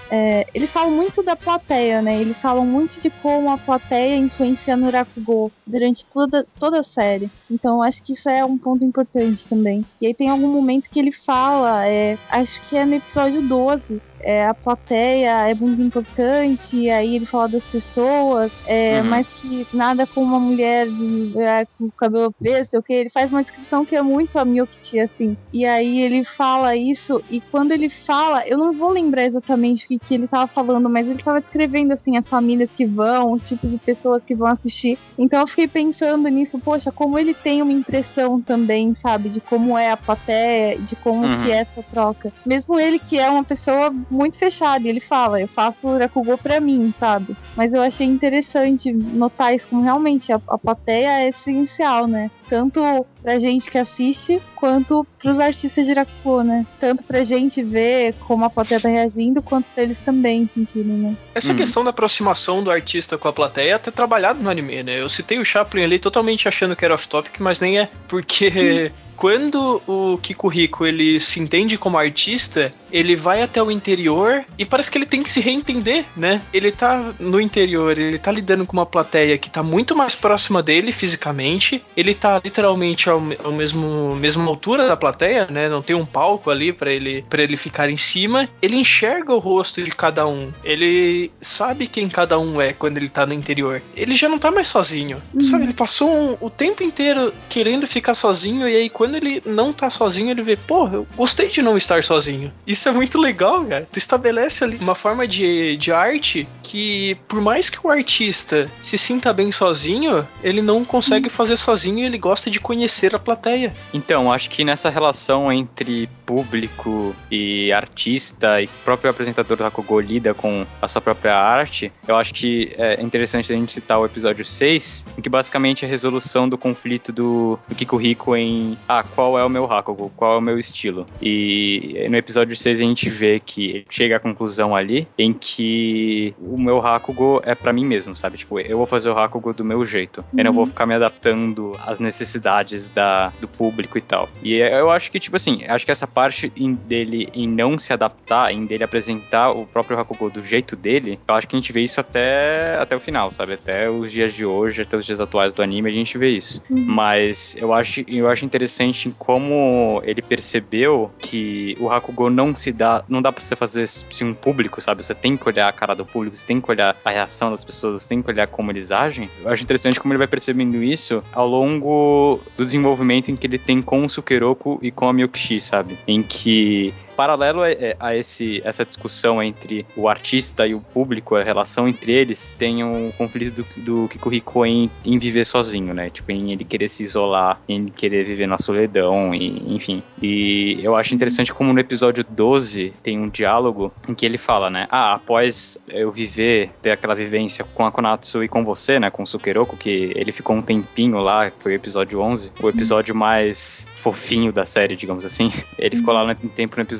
eles falam muito da plateia, né? Eles falam muito de como a plateia influencia no Rakugou durante toda a série. Então eu acho que isso é um ponto importante também. E aí tem algum momento que ele fala, acho que é no episódio 12, a plateia é muito importante, e aí ele fala das pessoas, mas que nada com uma mulher com o cabelo preto, sei o que, ele faz uma descrição que é muito a Miyukichi, assim, e aí ele fala isso, e quando ele fala, eu não vou lembrar exatamente o que ele tava falando, mas ele tava descrevendo, assim, as famílias que vão, os tipos de pessoas que vão assistir, então eu fiquei pensando nisso, poxa, como ele tem uma impressão também, sabe, de como é a plateia, de como que é essa troca, mesmo ele que é uma pessoa muito fechado, e ele fala, eu faço Rakugou pra mim, sabe? Mas eu achei interessante notar isso, como realmente a plateia é essencial, né? Tanto pra gente que assiste, quanto pros artistas de Rakugou, né? Tanto pra gente ver como a plateia tá reagindo, quanto pra eles também sentirem, né? Essa questão da aproximação do artista com a plateia é até trabalhado no anime, né? Eu citei o Chaplin ali totalmente achando que era off-topic, mas nem é, porque quando o Kikuhiko ele se entende como artista, ele vai até o interior e parece que ele tem que se reentender, né? Ele tá no interior, ele tá lidando com uma plateia que tá muito mais próxima dele fisicamente, ele tá literalmente ao mesma altura da plateia, né? Não tem um palco ali pra ele ficar em cima. Ele enxerga o rosto de cada um, ele sabe quem cada um é quando ele tá no interior. Ele já não tá mais sozinho, sabe? Ele passou o tempo inteiro querendo ficar sozinho, e aí quando ele não tá sozinho, ele vê, eu gostei de não estar sozinho. Isso é muito legal, cara. Tu estabelece ali uma forma de arte que, por mais que o artista se sinta bem sozinho, ele não consegue fazer sozinho, e ele gosta de conhecer a plateia. Então, acho que nessa relação entre público e artista, e o próprio apresentador do Hakugou lida com a sua própria arte, eu acho que é interessante a gente citar o episódio 6, em que basicamente é a resolução do conflito do Kikuhiko em qual é o meu Hakugou, qual é o meu estilo. E no episódio 6 a gente vê que ele chega à conclusão ali em que o meu Hakugou é pra mim mesmo, sabe? Tipo, eu vou fazer o Hakugou do meu jeito. Eu não vou ficar me adaptando às necessidades do público e tal. E eu acho que, tipo assim, acho que essa parte dele em não se adaptar, em dele apresentar o próprio Hakugou do jeito dele, eu acho que a gente vê isso até o final, sabe? Até os dias de hoje, até os dias atuais do anime, a gente vê isso. Mas eu acho interessante em como ele percebeu que o Hakugou não dá pra você fazer assim, um público, sabe? Você tem que olhar a cara do público, você tem que olhar a reação das pessoas, você tem que olhar como eles agem. Eu acho interessante como ele vai percebendo isso ao longo do desenvolvimento em que ele tem com o Sukeroku e com a Miyukichi, sabe? Em que, paralelo a essa discussão entre o artista e o público, a relação entre eles, tem um conflito do Kikuhiko em viver sozinho, né? Tipo, em ele querer se isolar, em ele querer viver na solidão, enfim. E eu acho interessante como no episódio 12 tem um diálogo em que ele fala, né? Após eu ter aquela vivência com a Konatsu e com você, né? Com o Sukeroku, que ele ficou um tempinho lá, foi o episódio 11, o episódio mais fofinho da série, digamos assim. Ele ficou lá um tempo no episódio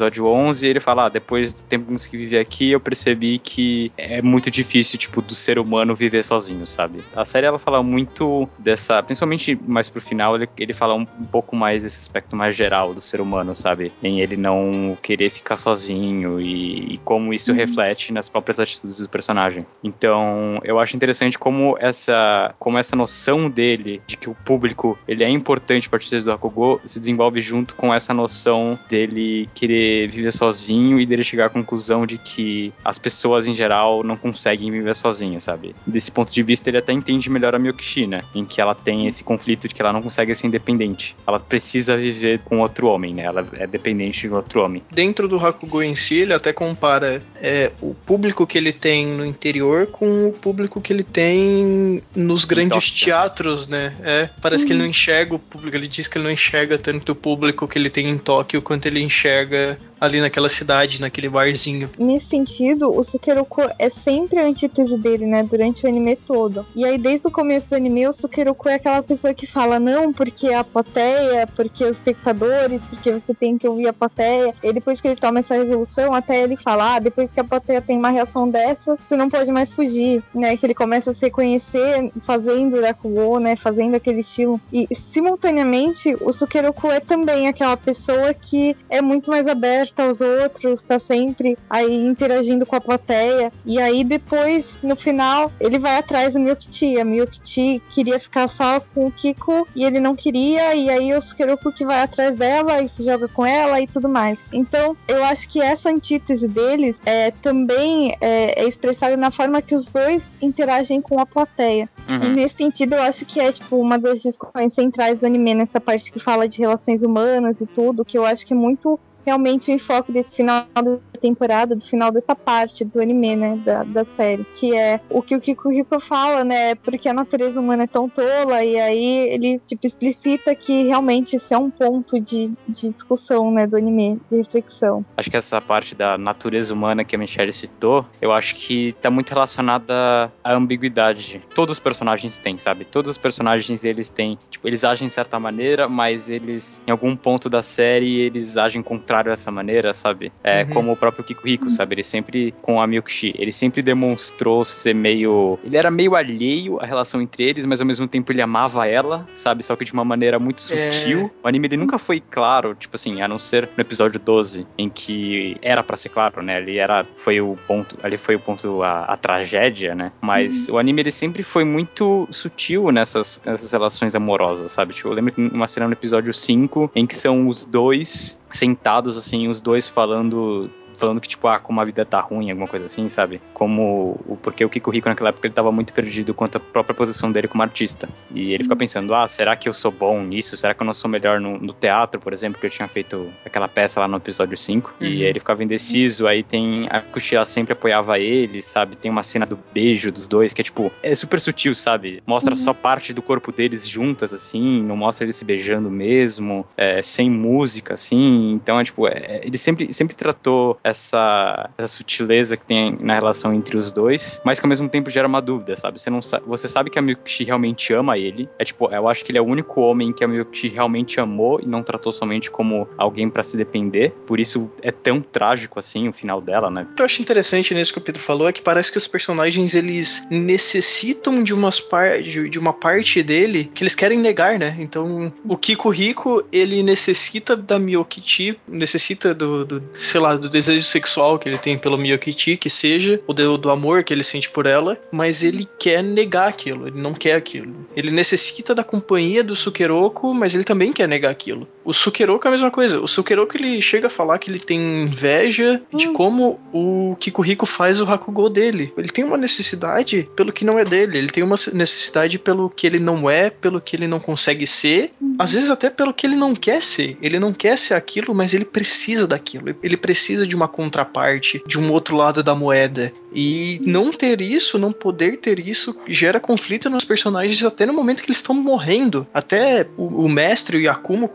episódio 11, ele fala, depois do tempo que vivi aqui, eu percebi que é muito difícil, tipo, do ser humano viver sozinho, sabe? A série, ela fala muito dessa, principalmente mais pro final, ele fala um pouco mais desse aspecto mais geral do ser humano, sabe? Em ele não querer ficar sozinho e como isso reflete nas próprias atitudes do personagem. Então, eu acho interessante como essa noção dele de que o público, ele é importante para a do Hakugo, se desenvolve junto com essa noção dele querer viver sozinho e dele chegar à conclusão de que as pessoas em geral não conseguem viver sozinhas, sabe? Desse ponto de vista, ele até entende melhor a Miyokishi, né? Em que ela tem esse conflito de que ela não consegue ser independente. Ela precisa viver com outro homem, né? Ela é dependente de outro homem. Dentro do Hakugo em si, ele até compara o público que ele tem no interior com o público que ele tem nos grandes teatros, né? Parece que ele não enxerga o público, ele diz que ele não enxerga tanto o público que ele tem em Tóquio quanto ele enxerga ali naquela cidade, naquele barzinho. Nesse sentido, o Sukeroku é sempre a antítese dele, né, durante o anime todo. E aí, desde o começo do anime, o Sukeroku é aquela pessoa que fala, não, porque a plateia, porque os espectadores, porque você tem que ouvir a plateia. E depois que ele toma essa resolução, até ele falar, depois que a plateia tem uma reação dessa, você não pode mais fugir, né, que ele começa a se reconhecer fazendo Rakugo, né, fazendo aquele estilo. E, simultaneamente, o Sukeroku é também aquela pessoa que é muito mais aberta aos outros, tá sempre aí interagindo com a plateia, e aí depois, no final, ele vai atrás da Miyokichi. A Miyokichi queria ficar só com o Kiko, e ele não queria, e aí o Sukeroku que vai atrás dela, e se joga com ela, e tudo mais. Então, eu acho que essa antítese deles também é expressada na forma que os dois interagem com a plateia. E nesse sentido, eu acho que é, tipo, uma das discussões centrais do anime, nessa parte que fala de relações humanas e tudo, que eu acho que é muito realmente o enfoque desse final da temporada, do final dessa parte do anime, né, da série, que é o que o Kikuhiko fala, né, porque a natureza humana é tão tola, e aí ele, tipo, explicita que realmente isso é um ponto de discussão, né, do anime, de reflexão. Acho que essa parte da natureza humana que a Michelle citou, eu acho que tá muito relacionada à ambiguidade. Todos os personagens têm, sabe? Todos os personagens, eles têm, tipo, eles agem de certa maneira, mas eles, em algum ponto da série, eles agem contrário dessa maneira, sabe? Como o próprio Kikuhiko, sabe? Ele sempre, com a Miyokishi, ele sempre demonstrou ser meio... Ele era meio alheio à relação entre eles, mas ao mesmo tempo ele amava ela, sabe? Só que de uma maneira muito sutil. O anime, ele nunca foi claro, tipo assim, a não ser no episódio 12, em que era pra ser claro, né? Ali foi o ponto, a tragédia, né? Mas o anime, ele sempre foi muito sutil nessas relações amorosas, sabe? Tipo, eu lembro de uma cena no episódio 5, em que são os dois sentados, assim, os dois falando que, tipo, como a vida tá ruim, alguma coisa assim, sabe? Porque o Kikuhiko naquela época ele tava muito perdido quanto à própria posição dele como artista. E ele fica pensando, será que eu sou bom nisso? Será que eu não sou melhor no teatro, por exemplo, que eu tinha feito aquela peça lá no episódio 5? E aí ele ficava indeciso, aí tem a Kushia sempre apoiava ele, sabe? Tem uma cena do beijo dos dois, que é, tipo, é super sutil, sabe? Mostra só parte do corpo deles juntas, assim, não mostra eles se beijando mesmo, sem música, assim. Então, ele sempre tratou essa sutileza que tem na relação entre os dois, mas que ao mesmo tempo gera uma dúvida, sabe? Você sabe que a Miyokishi realmente ama ele. Eu acho que ele é o único homem que a Miyokishi realmente amou e não tratou somente como alguém pra se depender. Por isso é tão trágico assim o final dela, né? O que eu acho interessante nisso que o Pedro falou é que parece que os personagens, eles necessitam de uma parte dele que eles querem negar, né? Então, o Kikuhiko, ele necessita da Miyokichi, necessita do desejo sexual que ele tem pelo Miyokichi, que seja, ou do amor que ele sente por ela, mas ele quer negar aquilo, ele não quer aquilo. Ele necessita da companhia do Sukeroku, mas ele também quer negar aquilo. O Sukeroku é a mesma coisa. O Sukeroku, ele chega a falar que ele tem inveja de como o Kikuhiko faz o Hakugo dele. Ele tem uma necessidade pelo que não é dele, ele tem uma necessidade pelo que ele não é, pelo que ele não consegue ser, às vezes até pelo que ele não quer ser. Ele não quer ser aquilo, mas ele precisa daquilo. Ele precisa de uma contraparte, de um outro lado da moeda. E não ter isso, não poder ter isso, gera conflito nos personagens até no momento que eles estão morrendo. Até o mestre, o Yakumo, quando ele tá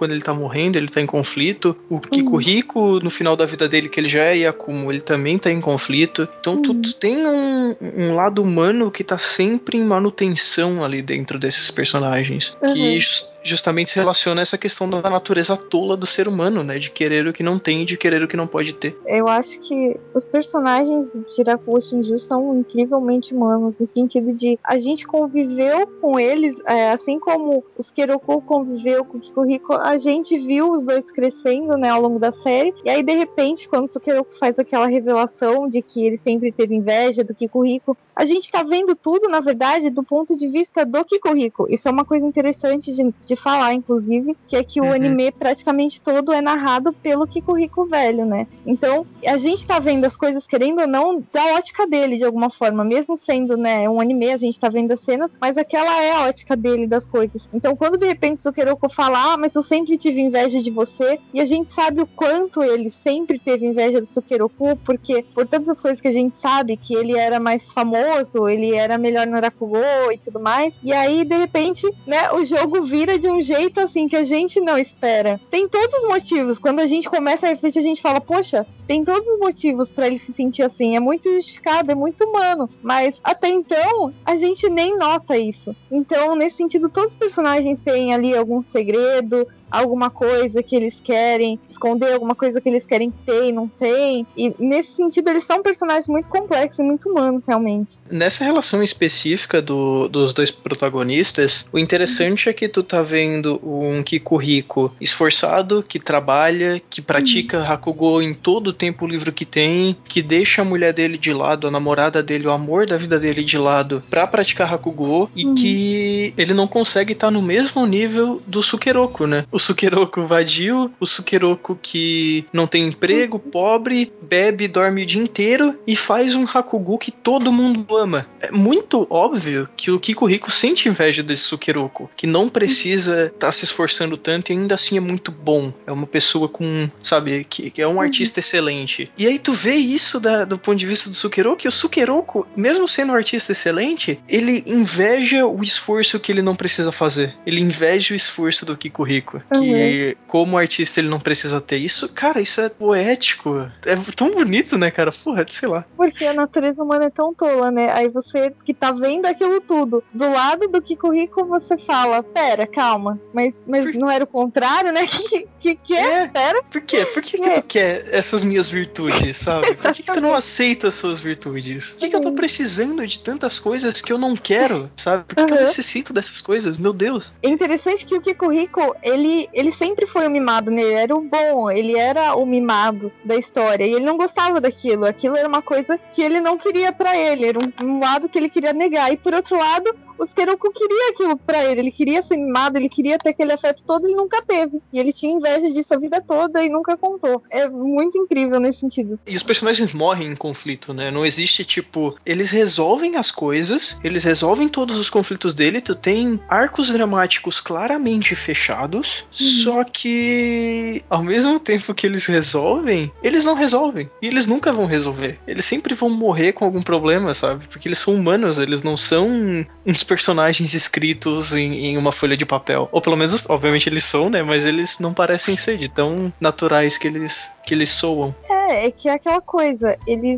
morrendo, ele tá em conflito. O Kikuhiko, no final da vida dele, que ele já é Yakumo, ele também tá em conflito. Então tu tem um lado humano que tá sempre em manutenção ali dentro desses personagens. Que justamente se relaciona a essa questão da natureza tola do ser humano, né? De querer o que não tem e de querer o que não pode ter. Eu acho que os personagens de Hirakugo Shinju são incrivelmente humanos, no sentido de a gente conviveu com eles, assim como os Keroku conviveu com o Kikuhiko, a gente viu os dois crescendo, né, ao longo da série, e aí de repente, quando o Sukeroku faz aquela revelação de que ele sempre teve inveja do Kikuhiko, a gente tá vendo tudo, na verdade, do ponto de vista do Kikuhiko. Isso é uma coisa interessante de falar, inclusive, que é que o anime praticamente todo é narrado pelo Kikuhiko velho, né? Então, a gente tá vendo as coisas, querendo ou não, da ótica dele, de alguma forma. Mesmo sendo, né, um anime, a gente tá vendo as cenas, mas aquela é a ótica dele das coisas. Então, quando de repente o Sukeroku fala, mas eu sempre tive inveja de você, e a gente sabe o quanto ele sempre teve inveja do Sukeroku, porque por todas as coisas que a gente sabe, que ele era mais famoso, ele era melhor no Rakugo e tudo mais, e aí, de repente, né, o jogo vira de um jeito assim que a gente não espera. Tem todos os motivos. Quando a gente começa a refletir, a gente fala, poxa, tem todos os motivos pra ele se sentir assim. É muito justificado, é muito humano. Mas até então, a gente nem nota isso. Então, nesse sentido, todos os personagens têm ali algum segredo, alguma coisa que eles querem esconder, alguma coisa que eles querem ter e não tem. E nesse sentido, eles são personagens muito complexos e muito humanos, realmente. Nessa relação específica dos dois protagonistas, o interessante é que tu tá vendo um Kikuhiko esforçado, que trabalha, que pratica Hakugo em todo o tempo livre que tem, que deixa a mulher dele de lado, a namorada dele, o amor da vida dele de lado, pra praticar Hakugo, e que ele não consegue estar no mesmo nível do Sukeroku, né? O Sukeroku vadio, o Sukeroku que não tem emprego, pobre, bebe, dorme o dia inteiro e faz um Hakugo que todo mundo ama. É muito óbvio que o Kikuhiko sente inveja desse Sukeroku, que não precisa estar se esforçando tanto e ainda assim é muito bom. É uma pessoa com, sabe, que é um artista excelente. E aí tu vê isso do ponto de vista do Sukeroku, e o Sukeroku, mesmo sendo um artista excelente, ele inveja o esforço que ele não precisa fazer. Ele inveja o esforço do Kikuhiko. Que como artista ele não precisa ter isso. Cara, isso é poético. É tão bonito, né, cara? Porra, sei lá. Porque a natureza humana é tão tola, né? Aí você que tá vendo aquilo tudo, do lado do Kikuhiko você fala, pera, calma, mas não era o contrário, né? Que é? Pera. Por quê? Por que tu quer essas minhas virtudes, sabe? Por que tu não aceita as suas virtudes? Por que eu tô precisando de tantas coisas que eu não quero, sabe? Por que eu necessito dessas coisas? Meu Deus. É interessante que o Kikuhiko, ele sempre foi o mimado, né? Ele era o bom, ele era o mimado da história. E ele não gostava daquilo. Aquilo era uma coisa que ele não queria pra ele. Era um lado que ele queria negar. E por outro lado, o Sukeroku queria aquilo pra ele. Ele queria ser mimado, ele queria ter aquele afeto todo, ele nunca teve. E ele tinha inveja disso a vida toda e nunca contou. É muito incrível nesse sentido. E os personagens morrem em conflito, né? Não existe, tipo... Eles resolvem as coisas, eles resolvem todos os conflitos dele, tu tem arcos dramáticos claramente fechados, só que... Ao mesmo tempo que eles resolvem, eles não resolvem. E eles nunca vão resolver. Eles sempre vão morrer com algum problema, sabe? Porque eles são humanos, eles não são uns personagens escritos em uma folha de papel. Ou pelo menos, obviamente eles são, né? Mas eles não parecem ser de tão naturais que eles soam. É que é aquela coisa,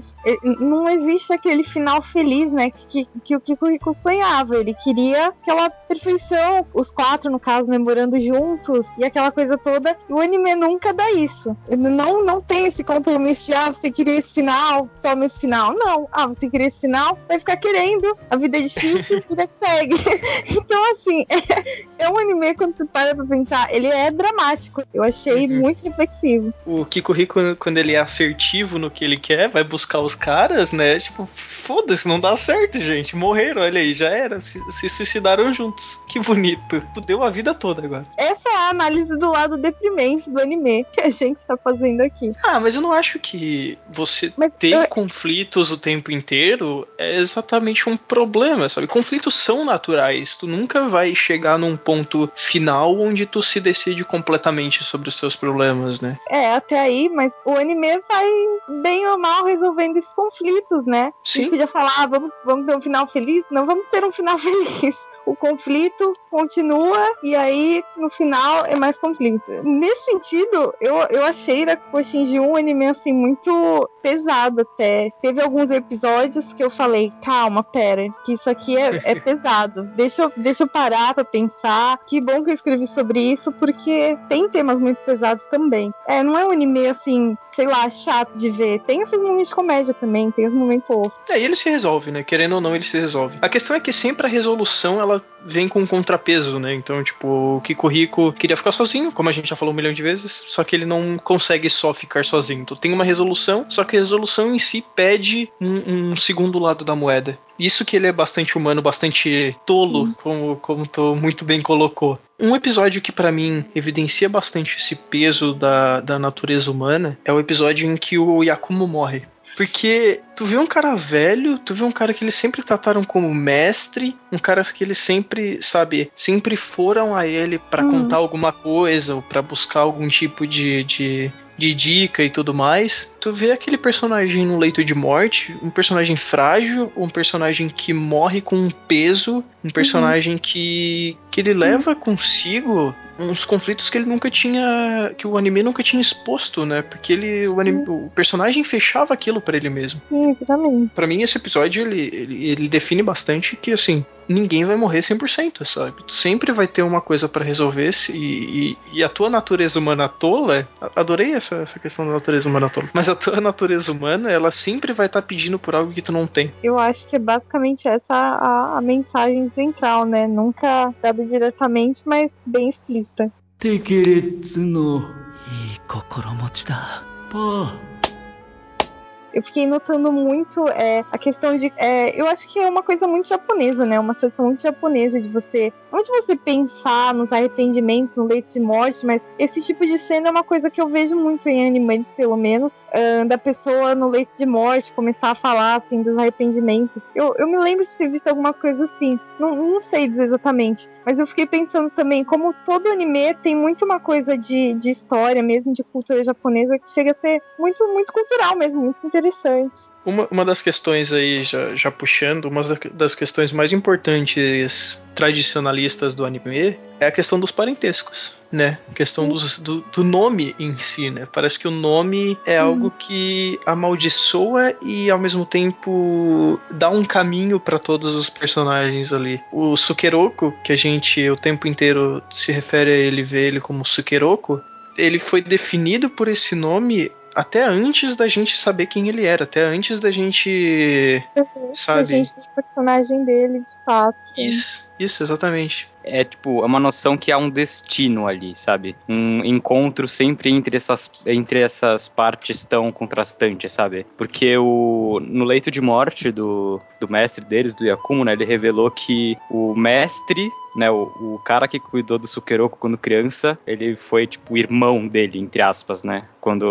não existe aquele final feliz, né, que o Kikuhiko sonhava. Ele queria aquela perfeição, os quatro, no caso, né, morando juntos, e aquela coisa toda. E o anime nunca dá isso. Ele não tem esse compromisso de, você queria esse final, toma esse final. Não, você queria esse final, vai ficar querendo, a vida é difícil, vida que segue. Então, assim, é um anime, quando você para pra pensar, ele é dramático. Eu achei muito reflexivo. O Kikuhiko, quando ele é assertivo no que ele quer, vai buscar os caras, né? Tipo, foda-se, não dá certo, gente. Morreram, olha aí, já era. Se suicidaram juntos. Que bonito. Fudeu a vida toda agora. Essa é a análise do lado deprimente do anime que a gente tá fazendo aqui. Mas eu não acho que você ter conflitos o tempo inteiro é exatamente um problema, sabe? Conflitos são naturais. Tu nunca vai chegar num ponto final onde tu se decide completamente sobre os teus problemas, né? Até aí, mas o anime vai bem ou mal resolvendo esses conflitos, né? Sim. A gente podia falar, vamos ter um final feliz? Não vamos ter um final feliz. o conflito continua e aí no final é mais conflito. Nesse sentido, eu achei Rakugo Shinji um anime assim muito pesado até. Teve alguns episódios que eu falei, calma, pera, que isso aqui é pesado. Deixa eu parar pra pensar. Que bom que eu escrevi sobre isso, porque tem temas muito pesados também. Não é um anime assim, sei lá, chato de ver. Tem esses momentos de comédia também, tem os momentos fofos. E ele se resolve, né? Querendo ou não, ele se resolve. A questão é que sempre a resolução, ela vem com um contrapeso, né? Então, tipo, o Kikuhiko queria ficar sozinho, como a gente já falou 1 milhão de vezes, só que ele não consegue só ficar sozinho. Então tem uma resolução, só que a resolução em si pede um segundo lado da moeda. Isso que ele é bastante humano, bastante tolo, como tu muito bem colocou. Um episódio que pra mim evidencia bastante esse peso da natureza humana é o episódio em que o Yakumo morre. Porque tu vê um cara velho, tu vê um cara que eles sempre trataram como mestre, um cara que eles sempre, sabe, sempre foram a ele pra contar alguma coisa ou pra buscar algum tipo de dica e tudo mais. Tu vê aquele personagem no leito de morte, um personagem frágil, um personagem que morre com um peso, um personagem que ele leva consigo uns conflitos que ele nunca tinha, que o anime nunca tinha exposto, né? Porque o personagem fechava aquilo pra ele mesmo. Sim, exatamente. Pra mim esse episódio ele define bastante que assim, ninguém vai morrer 100%, sabe? Tu sempre vai ter uma coisa pra resolver e a tua natureza humana tola, adorei essa questão da natureza humana tola, mas a tua natureza humana, ela sempre vai estar pedindo por algo que tu não tem. Eu acho que é basicamente essa a mensagem central, né? Nunca dada diretamente, mas bem explícita. テケレッツのいい心持ちだ。パー。 Eu fiquei notando muito a questão de... eu acho que é uma coisa muito japonesa, né? Uma tradição muito japonesa de você... Não de você pensar nos arrependimentos, no leito de morte, mas esse tipo de cena é uma coisa que eu vejo muito em anime, pelo menos. Da pessoa no leito de morte começar a falar, assim, dos arrependimentos. Eu me lembro de ter visto algumas coisas assim. Não sei dizer exatamente. Mas eu fiquei pensando também, como todo anime tem muito uma coisa de história mesmo, de cultura japonesa, que chega a ser muito, muito cultural mesmo, muito interessante. Uma das questões aí, já puxando, uma das questões mais importantes tradicionalistas do anime é a questão dos parentescos, né? A questão do nome em si, né? Parece que o nome é algo que amaldiçoa e ao mesmo tempo dá um caminho para todos os personagens ali. O Sukeroku, que a gente o tempo inteiro se refere a ele, vê ele como Sukeroku, ele foi definido por esse nome até antes da gente saber quem ele era, até antes da gente, sabe? Da gente, o personagem dele, de fato. Sim. Isso, exatamente. É tipo, é uma noção que há um destino ali, sabe? Um encontro sempre entre essas partes tão contrastantes, sabe? Porque no leito de morte do mestre deles, do Yakumo, né? Ele revelou que o mestre, né? O cara que cuidou do Sukeroku quando criança, ele foi tipo o irmão dele, entre aspas, né?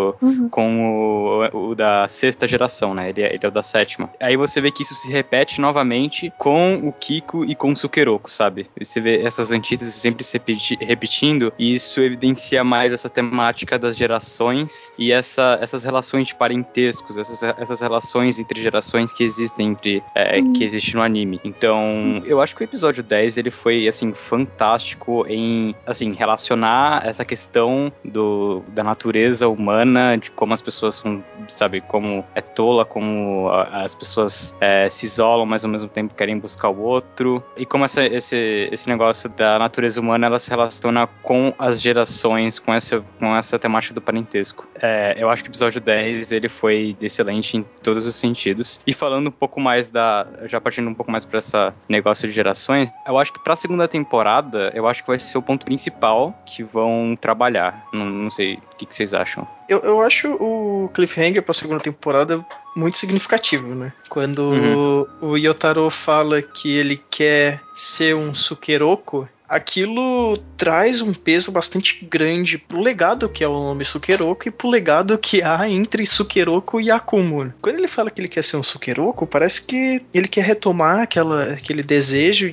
Com o da 6ª geração, né? Ele é o da 7ª. Aí você vê que isso se repete novamente com o Kiko e com o Sukeroku, sabe? Você vê essas antíteses sempre se repetindo, e isso evidencia mais essa temática das gerações e essas relações de parentescos, essas relações entre gerações que existem que existe no anime. Então, eu acho que o episódio 10, ele foi, assim, fantástico em, assim, relacionar essa questão da natureza humana, de como as pessoas são, sabe, como é tola, como as pessoas se isolam, mas ao mesmo tempo querem buscar o outro, e como esse negócio da natureza humana, ela se relaciona com as gerações, com essa temática do parentesco. Eu acho que o episódio 10, ele foi excelente em todos os sentidos. E falando um pouco mais já partindo um pouco mais para esse negócio de gerações, eu acho que pra segunda temporada, eu acho que vai ser o ponto principal que vão trabalhar. Não sei, o que vocês acham? Eu acho o cliffhanger pra segunda temporada muito significativo, né? Quando o Yotaro fala que ele quer ser um Sukeroku, aquilo traz um peso bastante grande pro legado que é o nome Sukeroku e pro legado que há entre Sukeroku e Akumo. Quando ele fala que ele quer ser um Sukeroku, parece que ele quer retomar aquele desejo de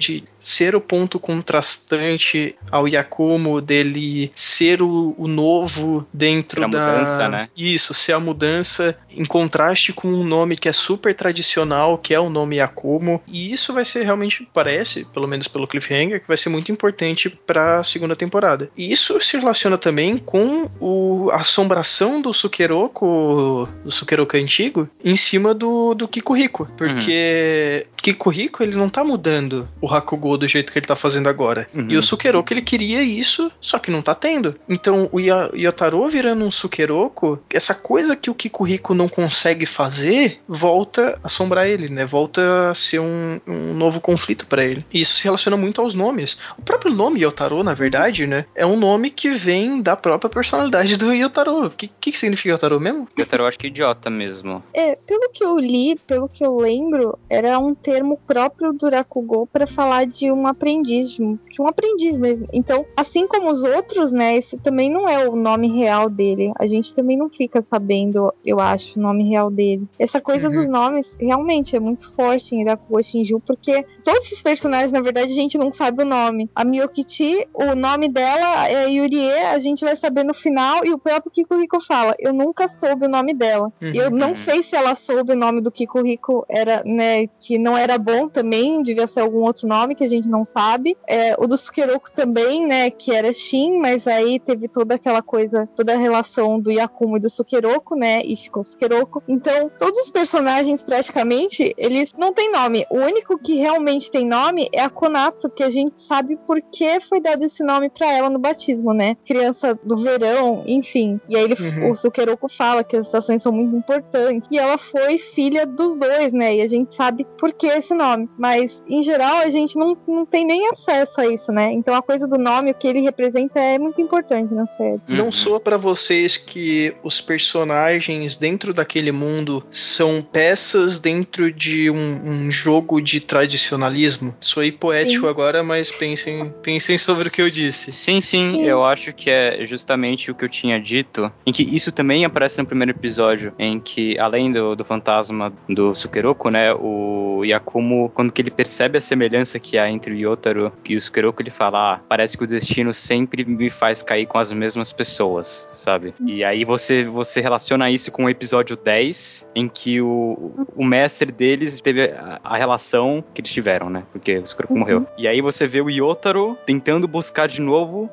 ser o ponto contrastante ao Yakumo, dele ser o novo dentro ser a mudança, né? Isso, ser a mudança em contraste com um nome que é super tradicional, que é o nome Yakumo. E isso vai ser realmente, parece, pelo menos pelo cliffhanger, que vai ser muito importante para a segunda temporada. E isso se relaciona também com a assombração do Sukeroku antigo, em cima do Kikuhiko. Porque Kikuhiko, ele não tá mudando o Hakugo do jeito que ele tá fazendo agora. E o Sukeroku, ele queria isso, só que não tá tendo. Então, o Yotaro virando um Sukeroku, essa coisa que o Kikuhiko não consegue fazer, volta a assombrar ele, né? Volta a ser um novo conflito pra ele. E isso se relaciona muito aos nomes. O próprio nome Yotaro, na verdade, né? É um nome que vem da própria personalidade do Yotaro. O que significa Yotaro mesmo? Yotaro, eu acho que é idiota mesmo. Pelo que eu li, pelo que eu lembro, era um termo próprio do Rakugo pra falar de um aprendiz, de um aprendiz mesmo. Então, assim como os outros, né, esse também não é o nome real dele. A gente também não fica sabendo, eu acho, o nome real dele. Essa coisa dos nomes realmente é muito forte em Rakugo Shinju, porque todos esses personagens, na verdade, a gente não sabe o nome. A Miyokichi, o nome dela é Yurie, a gente vai saber no final, e o próprio Kikuhiko fala, eu nunca soube o nome dela. Eu não sei se ela soube o nome do Kikuhiko, era, né, que não era bom também, devia ser algum outro nome que a gente não sabe. O do Sukeroku também, né, que era Shin, mas aí teve toda aquela coisa, toda a relação do Yakumo e do Sukeroku, né, e ficou Sukeroku. Então, todos os personagens praticamente, eles não têm nome. O único que realmente tem nome é a Konatsu, que a gente sabe por que foi dado esse nome pra ela no batismo, né? Criança do verão, enfim. E aí o Sukeroku fala que as estações são muito importantes. E ela foi filha dos dois, né? E a gente sabe por que esse nome. Mas, em geral, a gente não tem nem acesso a isso, né? Então a coisa do nome, o que ele representa é muito importante na série. Não soa pra vocês que os personagens dentro daquele mundo são peças dentro de um jogo de tradicionalismo? Soei poético agora, mas pensem sobre o que eu disse. Sim, eu acho que é justamente o que eu tinha dito, em que isso também aparece no primeiro episódio, em que, além do fantasma do Sukeroku, né, o Yakumo, quando que ele percebe a semelhança que há entre o Yotaro e o Sukeroku, ele fala, parece que o destino sempre me faz cair com as mesmas pessoas, sabe? E aí você relaciona isso com o episódio 10, em que o mestre deles teve a relação que eles tiveram, né? Porque o Sukeroku morreu. E aí você vê o Yotaro tentando buscar de novo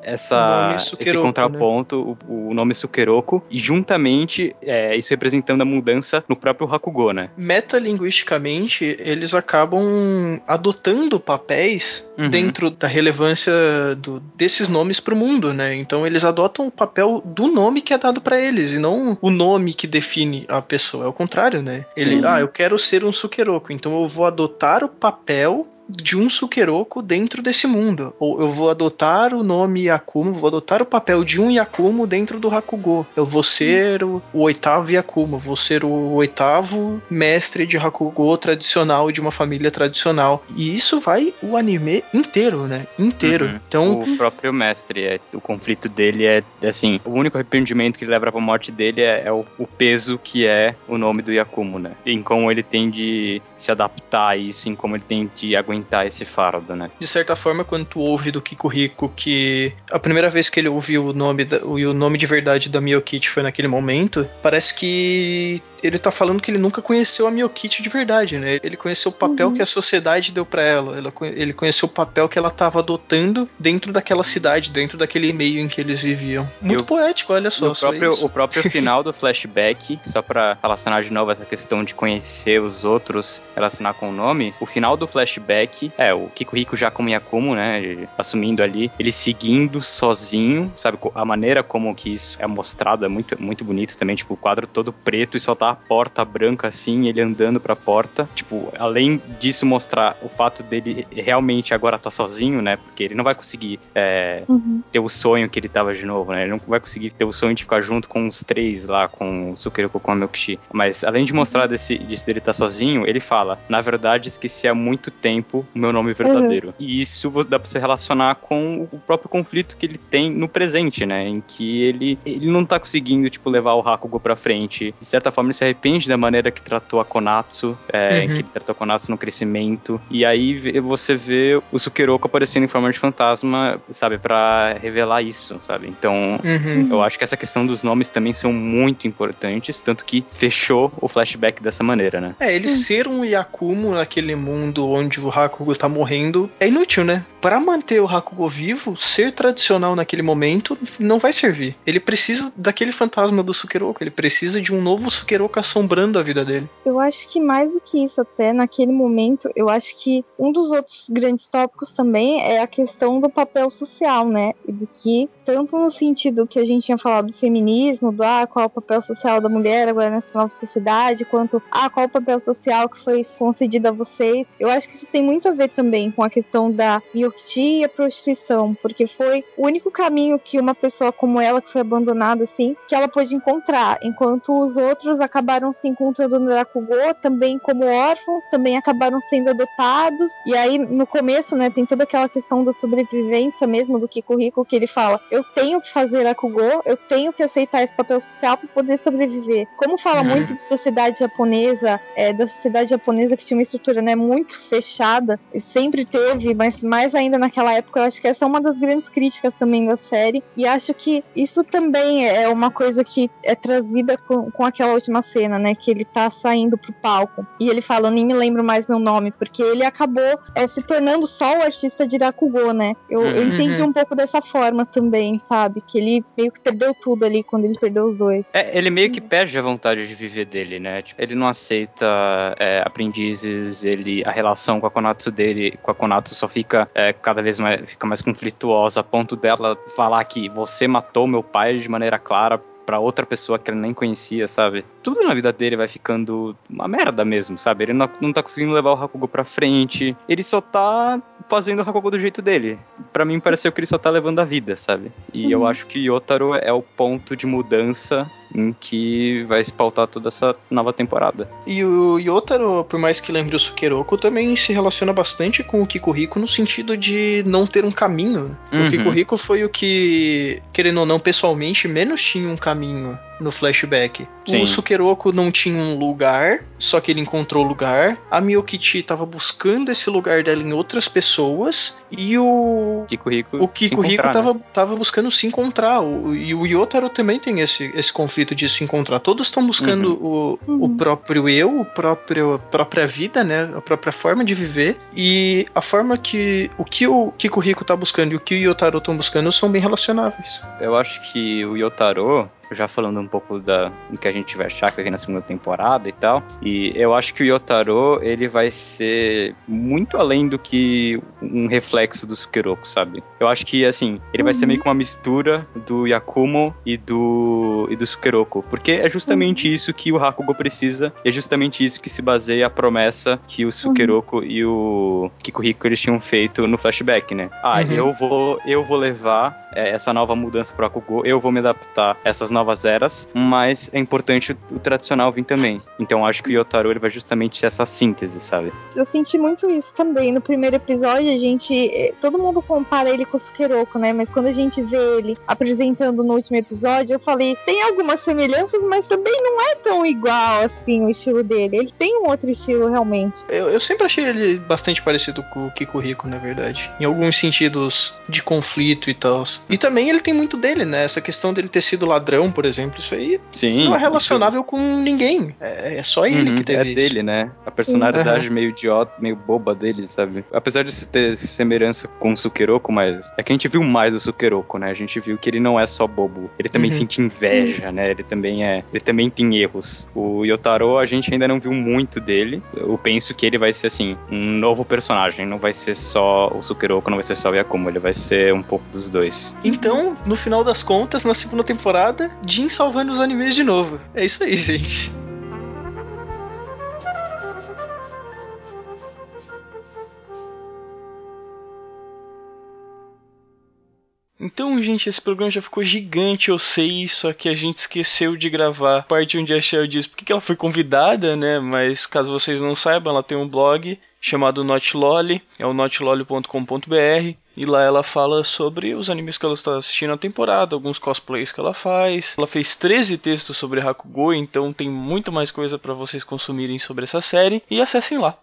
esse contraponto, né? o nome Sukeroku, e juntamente isso representando a mudança no próprio Hakugo, né? Metalinguisticamente, eles acabam adotando papéis dentro da relevância desses nomes pro mundo, né? Então eles adotam o papel do nome que é dado pra eles, e não o nome que define a pessoa. É o contrário, né? Eu quero ser um Sukeroku, então eu vou adotar o papel de um Sukeroku dentro desse mundo. Ou eu vou adotar o nome Yakumo, vou adotar o papel de um Yakumo dentro do Hakugo. Eu vou ser o oitavo Yakumo, vou ser o oitavo mestre de Hakugo tradicional, de uma família tradicional. E isso vai o anime inteiro, né? Inteiro. Então, o próprio mestre, o conflito dele é, assim, o único arrependimento que ele leva pra morte dele é o peso que é o nome do Yakumo, né? Em como ele tem de se adaptar a isso, em como ele tem de aguentar esse fardo, né? De certa forma, quando tu ouve do Kikuhiko que a primeira vez que ele ouviu o nome de verdade da Miyokichi foi naquele momento, parece que ele tá falando que ele nunca conheceu a Miyokichi de verdade, né? Ele conheceu o papel que a sociedade deu pra ela. Ele conheceu o papel que ela tava adotando dentro daquela cidade, dentro daquele meio em que eles viviam. Muito poético, olha só. O próprio final do flashback, só pra relacionar de novo essa questão de conhecer os outros, relacionar com o nome, o final do flashback o Kikuhiko já como Yakumo, né, assumindo ali, ele seguindo sozinho, sabe, a maneira como que isso é mostrado é muito, muito bonito também, tipo, o quadro todo preto e só tá a porta branca assim, ele andando pra porta, tipo, além disso mostrar o fato dele realmente agora tá sozinho, né, porque ele não vai conseguir ter o sonho que ele tava de novo, né, ele não vai conseguir ter o sonho de ficar junto com os três lá, com o Sukeroku com a Miyokichi, mas além de mostrar disso dele tá sozinho, ele fala, na verdade esqueci há muito tempo o meu nome verdadeiro. E isso dá pra você relacionar com o próprio conflito que ele tem no presente, né? Em que ele não tá conseguindo, tipo, levar o Hakugo pra frente. De certa forma, ele se arrepende da maneira que tratou a Konatsu, que ele tratou a Konatsu no crescimento. E aí você vê o Sukeroku aparecendo em forma de fantasma, sabe, pra revelar isso, sabe? Então, eu acho que essa questão dos nomes também são muito importantes, tanto que fechou o flashback dessa maneira, né? Ele ser um Yakumo naquele mundo onde o Hakugo tá morrendo é inútil, né? Pra manter o Hakugo vivo, ser tradicional naquele momento não vai servir. Ele precisa daquele fantasma do Sukeroku, ele precisa de um novo Sukeroku assombrando a vida dele. Eu acho que mais do que isso até, naquele momento, eu acho que um dos outros grandes tópicos também é a questão do papel social, né? E do que, tanto no sentido que a gente tinha falado do feminismo, do qual é o papel social da mulher agora nessa nova sociedade, quanto qual é o papel social que foi concedido a vocês. Eu acho que isso tem muito a ver também com a questão da mioptia e a prostituição, porque foi o único caminho que uma pessoa como ela, que foi abandonada assim, que ela pôde encontrar, enquanto os outros acabaram se encontrando no Rakugo também como órfãos, também acabaram sendo adotados, e aí no começo, né, tem toda aquela questão da sobrevivência mesmo do Kikuhiko, que ele fala, eu tenho que fazer Rakugo, eu tenho que aceitar esse papel social para poder sobreviver. Como fala muito de sociedade japonesa, da sociedade japonesa que tinha uma estrutura, né, muito fechada, e sempre teve, mas mais ainda naquela época, eu acho que essa é uma das grandes críticas também da série, e acho que isso também é uma coisa que é trazida com aquela última cena, né, que ele tá saindo pro palco, e ele fala, eu nem me lembro mais meu nome, porque ele acabou se tornando só o artista de Rakugo, né, eu entendi um pouco dessa forma também, sabe, que ele meio que perdeu tudo ali quando ele perdeu os dois. Ele meio que perde a vontade de viver dele, né, tipo, ele não aceita aprendizes, a relação com a Konatsu dele, com a Konatsu só fica cada vez mais conflituosa, a ponto dela falar que você matou meu pai de maneira clara pra outra pessoa que ele nem conhecia, sabe? Tudo na vida dele vai ficando uma merda mesmo, sabe? Ele não tá conseguindo levar o Hakugo pra frente, ele só tá fazendo o Hakugo do jeito dele. Pra mim pareceu que ele só tá levando a vida, sabe? E eu acho que Yotaro é o ponto de mudança em que vai se pautar toda essa nova temporada. E o Yotaro, por mais que lembre o Sukeroku, também se relaciona bastante com o Kikuhiko no sentido de não ter um caminho. O Kikuhiko foi o que, querendo ou não, pessoalmente, menos tinha um caminho no flashback. Sim. O Sukeroku não tinha um lugar, só que ele encontrou o lugar. A Miyokichi tava buscando esse lugar dela em outras pessoas. E o Kikuhiko tava buscando se encontrar. E o Yotaro também tem esse conflito de se encontrar. Todos estão buscando o próprio eu, própria vida, né? A própria forma de viver. E a forma que o Kikuhiko tá buscando e o que o Yotaro estão buscando são bem relacionáveis. Eu acho que o Yotaro, já falando um pouco do que a gente vai achar aqui na segunda temporada e tal, e eu acho que o Yotaro, ele vai ser muito além do que um reflexo do Sukeroku, sabe? Eu acho que, assim, ele vai ser meio que uma mistura do Yakumo e do Sukeroku, porque é justamente isso que o Hakugo precisa, e é justamente isso que se baseia a promessa que o Sukeroku e o Kikuhiko, eles tinham feito no flashback, né? Eu vou levar essa nova mudança pro Hakugo, eu vou me adaptar a essas novas eras, mas é importante o tradicional vir também. Então acho que o Yotaro, ele vai justamente ser essa síntese, sabe? Eu senti muito isso também. No primeiro episódio, todo mundo compara ele com o Sukeroku, né? Mas quando a gente vê ele apresentando no último episódio, eu falei, tem algumas semelhanças, mas também não é tão igual, assim, o estilo dele. Ele tem um outro estilo, realmente. Eu sempre achei ele bastante parecido com o Kikuhiko, na verdade. Em alguns sentidos de conflito e tal. E também ele tem muito dele, né? Essa questão dele ter sido ladrão, por exemplo, isso aí não é relacionável com ninguém. É só ele que teve isso. É dele, né? A personalidade meio idiota, meio boba dele, sabe? Apesar de ter semelhança com o Sukeroku, mas é que a gente viu mais do Sukeroku, né? A gente viu que ele não é só bobo. Ele também sente inveja, né? Ele também tem erros. O Yotaro, a gente ainda não viu muito dele. Eu penso que ele vai ser, assim, um novo personagem. Não vai ser só o Sukeroku, não vai ser só o Yakumo. Ele vai ser um pouco dos dois. Então, no final das contas, na segunda temporada, Jin salvando os animes de novo. É isso aí, gente. Então, gente, esse programa já ficou gigante, eu sei, só que a gente esqueceu de gravar a parte onde a Shell diz porque que ela foi convidada, né? Mas caso vocês não saibam, ela tem um blog chamado Notlolly, é o notlolly.com.br, e lá ela fala sobre os animes que ela está assistindo na temporada, alguns cosplays que ela faz. Ela fez 13 textos sobre Hakugo, então tem muito mais coisa para vocês consumirem sobre essa série, e acessem lá.